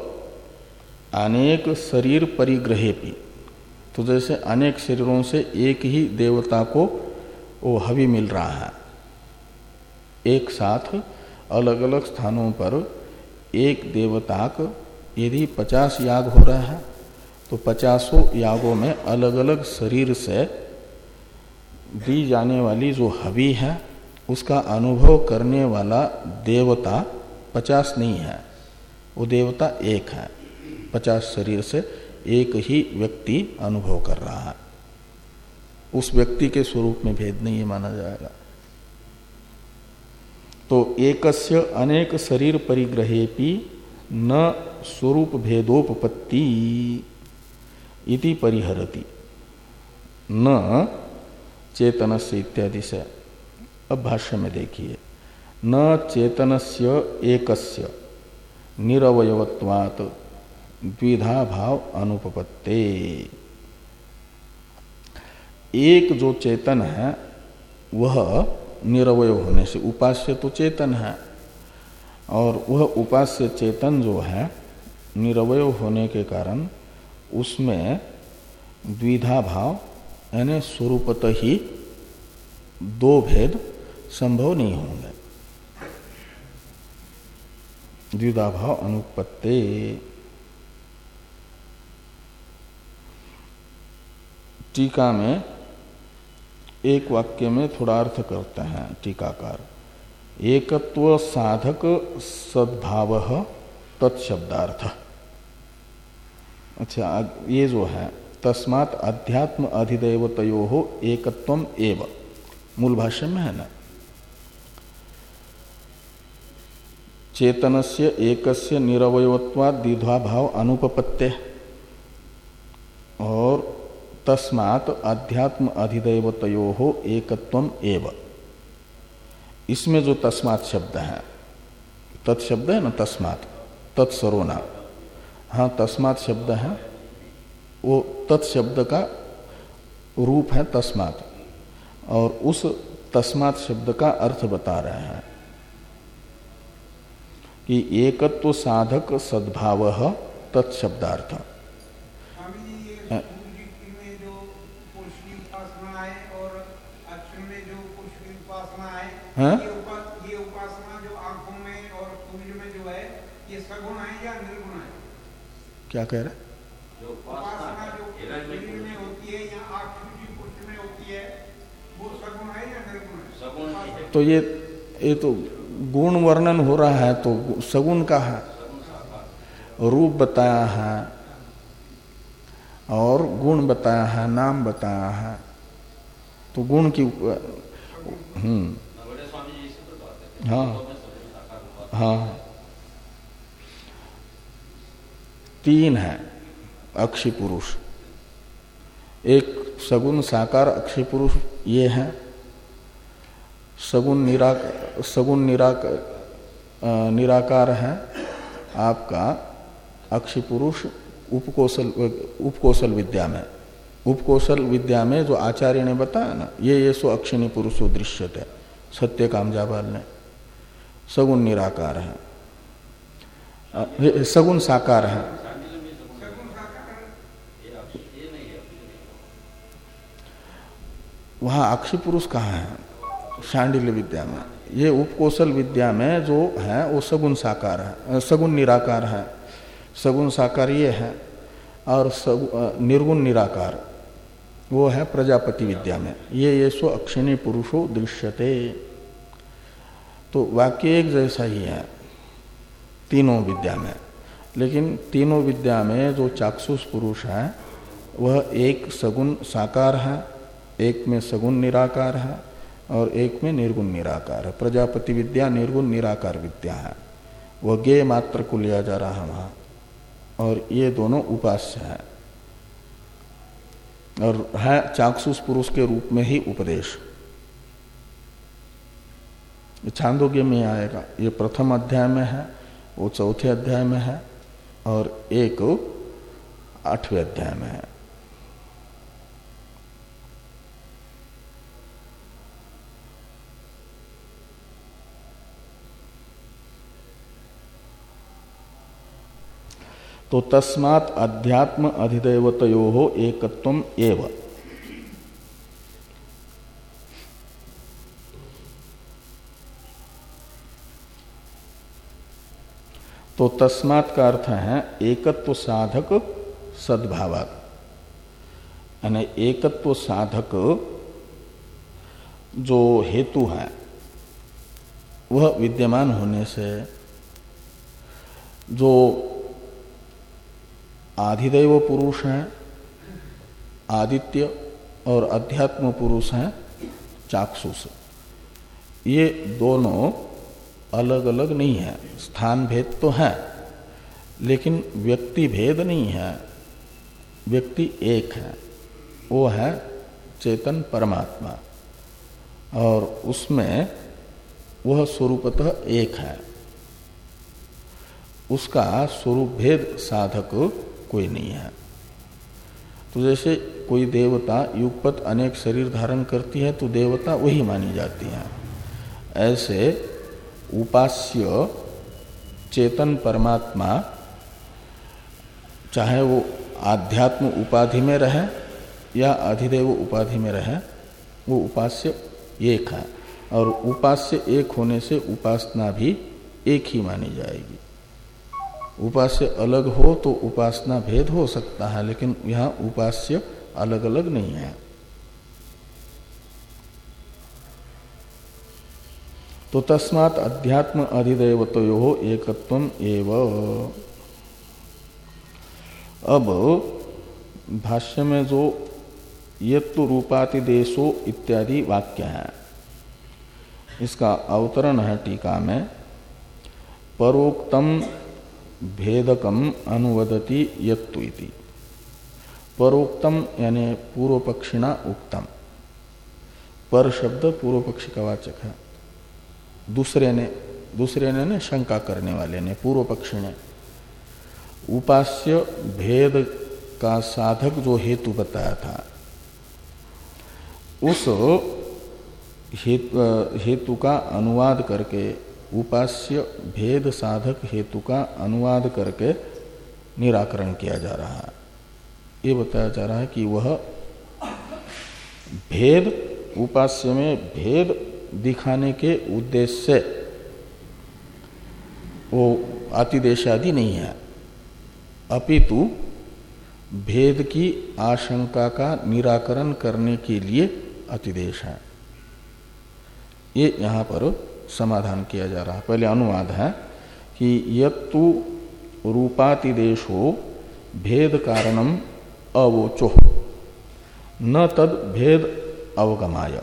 अनेक शरीर परिग्रहेपि, तो जैसे अनेक शरीरों से एक ही देवता को वो हवि मिल रहा है, एक साथ अलग अलग स्थानों पर एक देवता को यदि पचास याग हो रहा है, तो पचासों यागों में अलग अलग शरीर से दी जाने वाली जो हवि है उसका अनुभव करने वाला देवता पचास नहीं है, वो देवता एक है। पचास शरीर से एक ही व्यक्ति अनुभव कर रहा है, उस व्यक्ति के स्वरूप में भेद नहीं माना जाएगा। तो एकस्य अनेक शरीर परिग्रहेपि न स्वरूप भेदोपपत्ति इति परिहरति न चेतनस्य इत्यादि से। अब भाष्य में देखिए, न चेतनस्य एकस्य निरवयवत्वात् द्विधा भाव अनुपपत्ते। एक जो चेतन है वह निरवय होने से, उपास्य तो चेतन है, और वह उपास्य चेतन जो है निरवय होने के कारण उसमें द्विधा भाव यानी स्वरूपत ही दो भेद संभव नहीं होंगे। द्विधा भाव अनुपत्ते। टीका में एक वाक्य में थोड़ा अर्थ करते हैं टीकाकार। एकत्व साधक सद्भाव तत्शब्दार्थ। अच्छा, ये जो है तस्मात् अध्यात्म अधिदैवतयोः एकत्वम एव, मूल भाष्य में है ना, चेतनस्य एकस्य निरवयवत्वात् द्विधा भाव अनुपपत्ते, और तस्मात् अध्यात्म अधिदैवतयोः एकत्वम एव, इसमें जो तस्मात् शब्द है, तत्शब्द है ना, तस्मात् तत्सरोना, हाँ तस्मात् शब्द है, वो तत्शब्द का रूप है तस्मात्, और उस तस्मात् शब्द का अर्थ बता रहे हैं कि एकत्व साधक सद्भाव तत्शब्दार्थ। हाँ?
ये, उपा, ये उपासना जो आंखों में और कुंज में जो है, ये सगुण है या निर्गुण है?
क्या कह रहे?
जो उपासना जो शरीर में होती है या आंख कुंज में होती है, वो सगुण है या निर्गुण है?
सगुण है।
तो ये ये तो गुण वर्णन हो रहा है, तो सगुण का है, रूप बताया है और गुण बताया है, नाम बताया है, तो गुण की हम्म हाँ हाँ तीन है अक्षी पुरुष, एक सगुण साकार अक्षी पुरुष ये है, सगुण निराकार, सगुण निराकार निराकार है आपका अक्षी पुरुष उपकोशल उपकोशल विद्या में, उपकोशल विद्या में जो आचार्य ने बताया ना, ये ये सो अक्षिणी पुरुषो दृश्यते, सत्य काम जाबाल ने, सगुण निराकार है, सगुण साकार है। वहां अक्षी पुरुष कहाँ है? शांडिल्य विद्या में। ये उपकोशल विद्या में जो है वो सगुण साकार है, सगुण निराकार है, सगुण साकार ये है, और निर्गुण निराकार वो है प्रजापति विद्या में, ये ये सो अक्षिणी पुरुषो दृश्यते। तो वाक्य एक जैसा ही है तीनों विद्या में, लेकिन तीनों विद्या में जो चाक्षुष पुरुष है वह एक सगुण साकार है, एक में सगुण निराकार है और एक में निर्गुण निराकार है। प्रजापति विद्या निर्गुण निराकार विद्या है, वह ज्ञेय मात्र को लिया जा रहा है वहां, और ये दोनों उपास्य है, और है चाक्षुष पुरुष के रूप में ही उपदेश। छांदोग्य में आएगा, ये प्रथम अध्याय में है, वो चौथे अध्याय में है, और एक आठवें अध्याय में है। तो तस्मात् अध्यात्म अधिदैवतयोः एकत्वम एव। तो तस्मात् का अर्थ है एकत्व साधक सद्भावात्, यानी एकत्व साधक जो हेतु है वह विद्यमान होने से जो आधिदैव पुरुष हैं आदित्य और अध्यात्म पुरुष हैं चाक्षुष, ये दोनों अलग अलग नहीं है। स्थान भेद तो है लेकिन व्यक्ति भेद नहीं है, व्यक्ति एक है, वो है चेतन परमात्मा, और उसमें वह स्वरूपतः एक है, उसका स्वरूप भेद साधक कोई नहीं है। तो जैसे कोई देवता युगपत अनेक शरीर धारण करती है तो देवता वही मानी जाती है, ऐसे उपास्य चेतन परमात्मा चाहे वो आध्यात्म उपाधि में रहे या अधिदेव उपाधि में रहे, वो उपास्य एक है, और उपास्य एक होने से उपासना भी एक ही मानी जाएगी। उपास्य अलग हो तो उपासना भेद हो सकता है, लेकिन यहाँ उपास्य अलग अलग नहीं है। तो तस्मात् अध्यात्म अधिदैवतयो एकत्वम एव। अब भाष्य में जो यत्तु रूपातिदेशो इत्यादि वाक्य है, इसका अवतरण है टीका में, परोक्तम भेदकम अनुवदति यत्तु इति। परोक्तम यानी पूर्व पक्षिणा उक्तम, पर शब्द पूर्व पक्षी का वाचक है। दूसरे ने, दूसरे ने, ने शंका करने वाले ने, पूर्व पक्षी ने उपास्य भेद का साधक जो हेतु बताया था, उस हेतु का अनुवाद करके, उपास्य भेद साधक हेतु का अनुवाद करके निराकरण किया जा रहा है। ये बताया जा रहा है कि वह भेद, उपास्य में भेद दिखाने के उद्देश्य से वो अतिदेश आदि नहीं है, अपितु भेद की आशंका का निराकरण करने के लिए अतिदेश है। ये यहाँ पर समाधान किया जा रहा है। पहले अनुवाद है कि यत्तु रूपातिदेशो भेद कारणम अवोचो न तद भेद अवगमाय।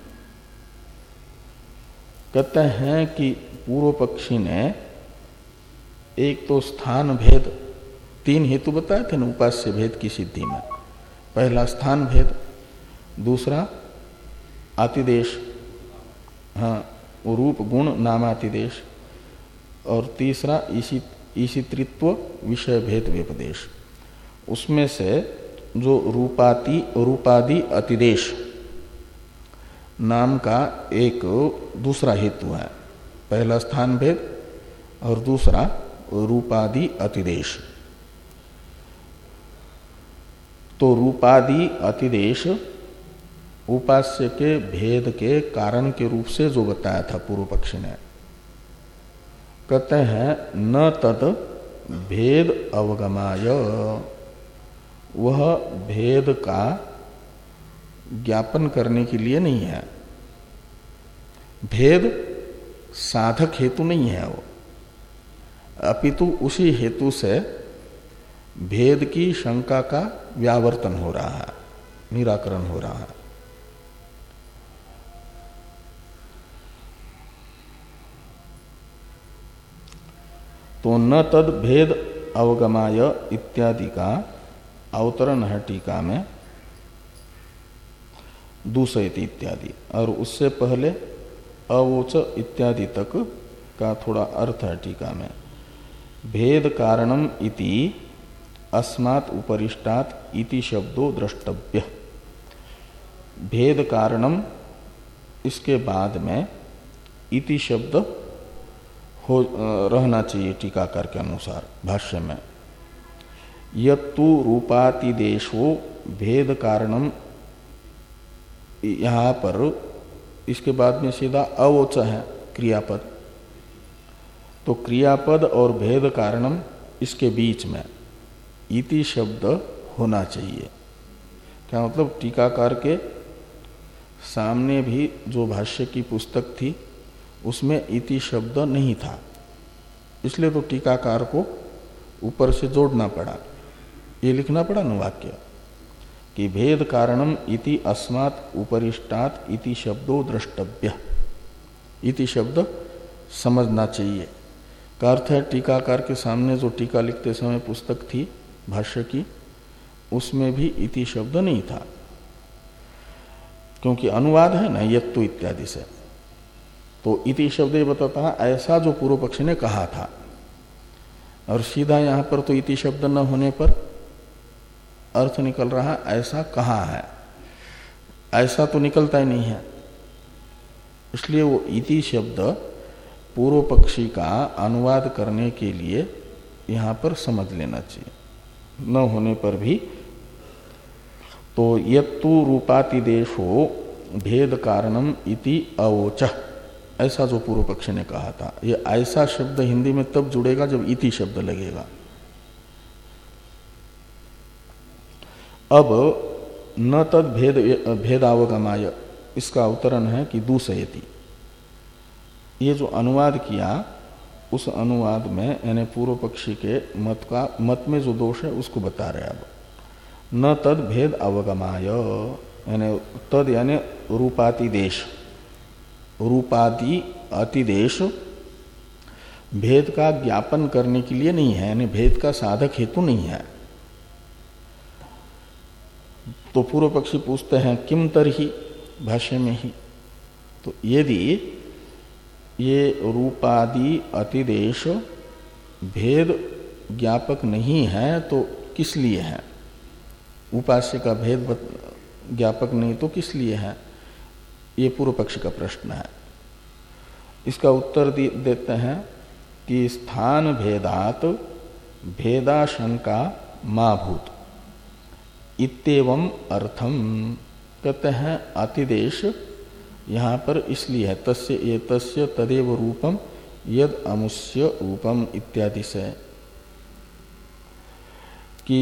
कहते हैं कि पूर्व पक्षी ने एक तो स्थान भेद, तीन हेतु बताए थे ना उपास्य भेद की सिद्धि में। पहला स्थान भेद, दूसरा आतिदेश, हाँ रूप गुण नामातिदेश, और तीसरा ईशित्रित्व विषय भेद व्यपदेश। उसमें से जो रूपाति रूपादि अतिदेश नाम का एक दूसरा हेतु है, पहला स्थान भेद और दूसरा रूपादि अतिदेश। तो रूपादि अतिदेश उपास्य के भेद के कारण के रूप से जो बताया था पूर्व पक्षी ने, कहते हैं न तद भेद अवगमाय, वह भेद का ज्ञापन करने के लिए नहीं है। भेद साधक हेतु नहीं है वो, अपितु उसी हेतु से भेद की शंका का व्यावर्तन हो रहा है, निराकरण हो रहा है। तो न तद भेद अवगमाय इत्यादि का अवतरण है टीका में दूसयति इत्यादि, और उससे पहले अवोच इत्यादि तक का थोड़ा अर्थ है टीका में। भेद कारणम इति अस्मात् उपरिष्टात् इति शब्दो द्रष्टव्य। भेद कारणम, इसके बाद में इति शब्द हो रहना चाहिए टीकाकार के अनुसार भाष्य में। यत्तु रूपातिदेशो भेद कारणम, यहाँ पर इसके बाद में सीधा अवोच है क्रियापद, तो क्रियापद और भेद कारणम इसके बीच में इति शब्द होना चाहिए। क्या मतलब, टीकाकार के सामने भी जो भाष्य की पुस्तक थी उसमें इति शब्द नहीं था, इसलिए तो टीकाकार को ऊपर से जोड़ना पड़ा, ये लिखना पड़ा न वाक्य कि भेद कारणम इति अस्मात् उपरिष्टात् इति शब्दो द्रष्टव्य। इति शब्द समझना चाहिए का अर्थ है टीकाकार के सामने जो टीका लिखते समय पुस्तक थी भाष्य की, उसमें भी इति शब्द नहीं था, क्योंकि अनुवाद है ना यत्तु इत्यादि से। तो इति शब्द ये बताता है ऐसा जो पूर्व पक्षी ने कहा था, और सीधा यहां पर तो इति शब्द न होने पर अर्थ निकल रहा ऐसा कहा है, ऐसा तो निकलता ही नहीं है। इसलिए वो इति शब्द पूर्व पक्षी का अनुवाद करने के लिए यहां पर समझ लेना चाहिए, न होने पर भी। तो यत्तु रूपातिदेशो भेद कारणम इति अवोचः, ऐसा जो पूर्व पक्ष ने कहा था, ये ऐसा शब्द हिंदी में तब जुड़ेगा जब इति शब्द लगेगा। अब न तद भेद भेदावगमाय, इसका अवतरण है कि दूसयति। ये जो अनुवाद किया उस अनुवाद में यानी पूर्व पक्षी के मत का मत में जो दोष है उसको बता रहे अब। न तद भेद अवगमाय, यानी तद यानी रूपातिदेश, रूपादि अतिदेश भेद का ज्ञापन करने के लिए नहीं है, यानी भेद का साधक हेतु नहीं है। तो पूर्व पक्षी पूछते हैं किम तरही, भाष्य में ही, तो यदि ये रूपादि अतिदेश भेद ज्ञापक नहीं है तो किस लिए है? उपास्य का भेद ज्ञापक नहीं तो किस लिए है? ये पूर्व पक्ष का प्रश्न है। इसका उत्तर देते हैं कि स्थान भेदात भेदाशंका मा भूत इत्येवम अर्थम। कहते हैं अतिदेश यहाँ पर इसलिए है तस्य ये तस्य तदेव रूपम यद अमुष्य रूपम इत्यादि से, कि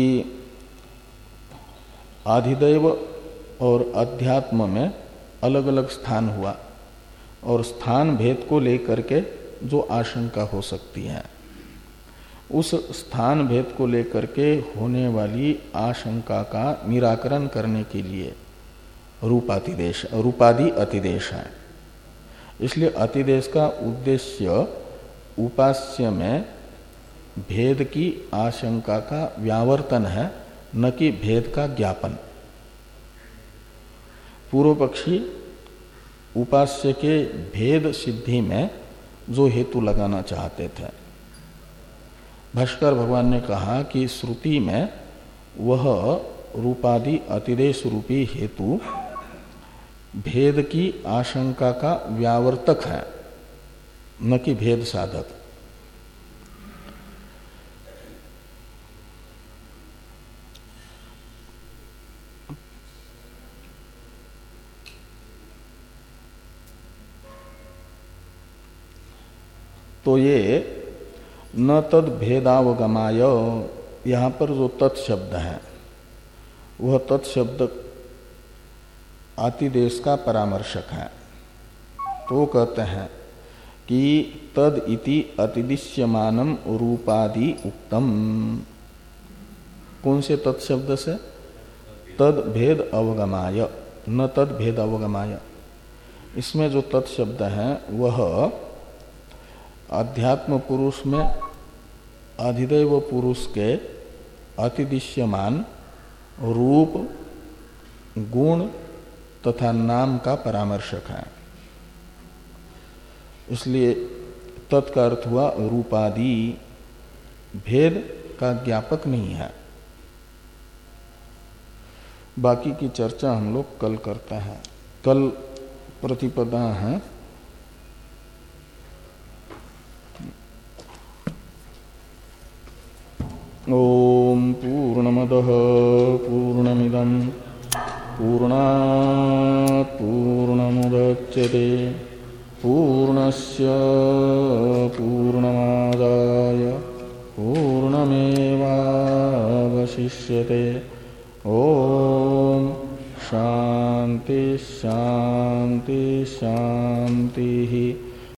आधिदैव और अध्यात्म में अलग अलग स्थान हुआ और स्थान भेद को लेकर के जो आशंका हो सकती है, उस स्थान भेद को लेकर के होने वाली आशंका का निराकरण करने के लिए रूपातिदेश रूपादि अतिदेश है। इसलिए अतिदेश का उद्देश्य उपास्य में भेद की आशंका का व्यावर्तन है, न कि भेद का ज्ञापन। पूर्व पक्षी उपास्य के भेद सिद्धि में जो हेतु लगाना चाहते थे, भाष्कर भगवान ने कहा कि श्रुति में वह रूपादि अतिदेश रूपी हेतु भेद की आशंका का व्यावर्तक है, न कि भेद साधक। तो ये न तद भेदावगमाय, यहाँ पर जो तत्शब्द है वह तत्शब्द अतिदेश का परामर्शक है। तो कहते हैं कि तद इति अतिदिश्यमानम रूपादि उक्तम। कौन से तत्शब्द से? तद भेद अवगमाय, न तद भेद अवगमाय। इसमें जो तत्शब्द है वह अध्यात्म पुरुष में अधिदैव पुरुष के अतिदिश्यमान रूप, गुण तथा नाम का परामर्शक है। इसलिए तत्का अर्थ हुआ रूपादि, भेद का ज्ञापक नहीं है। बाकी की चर्चा हम लोग कल करते हैं। कल प्रतिपदा है ओम पूर्णमदः पूर्णमिदं पूर्णात् पूर्णमुदच्यते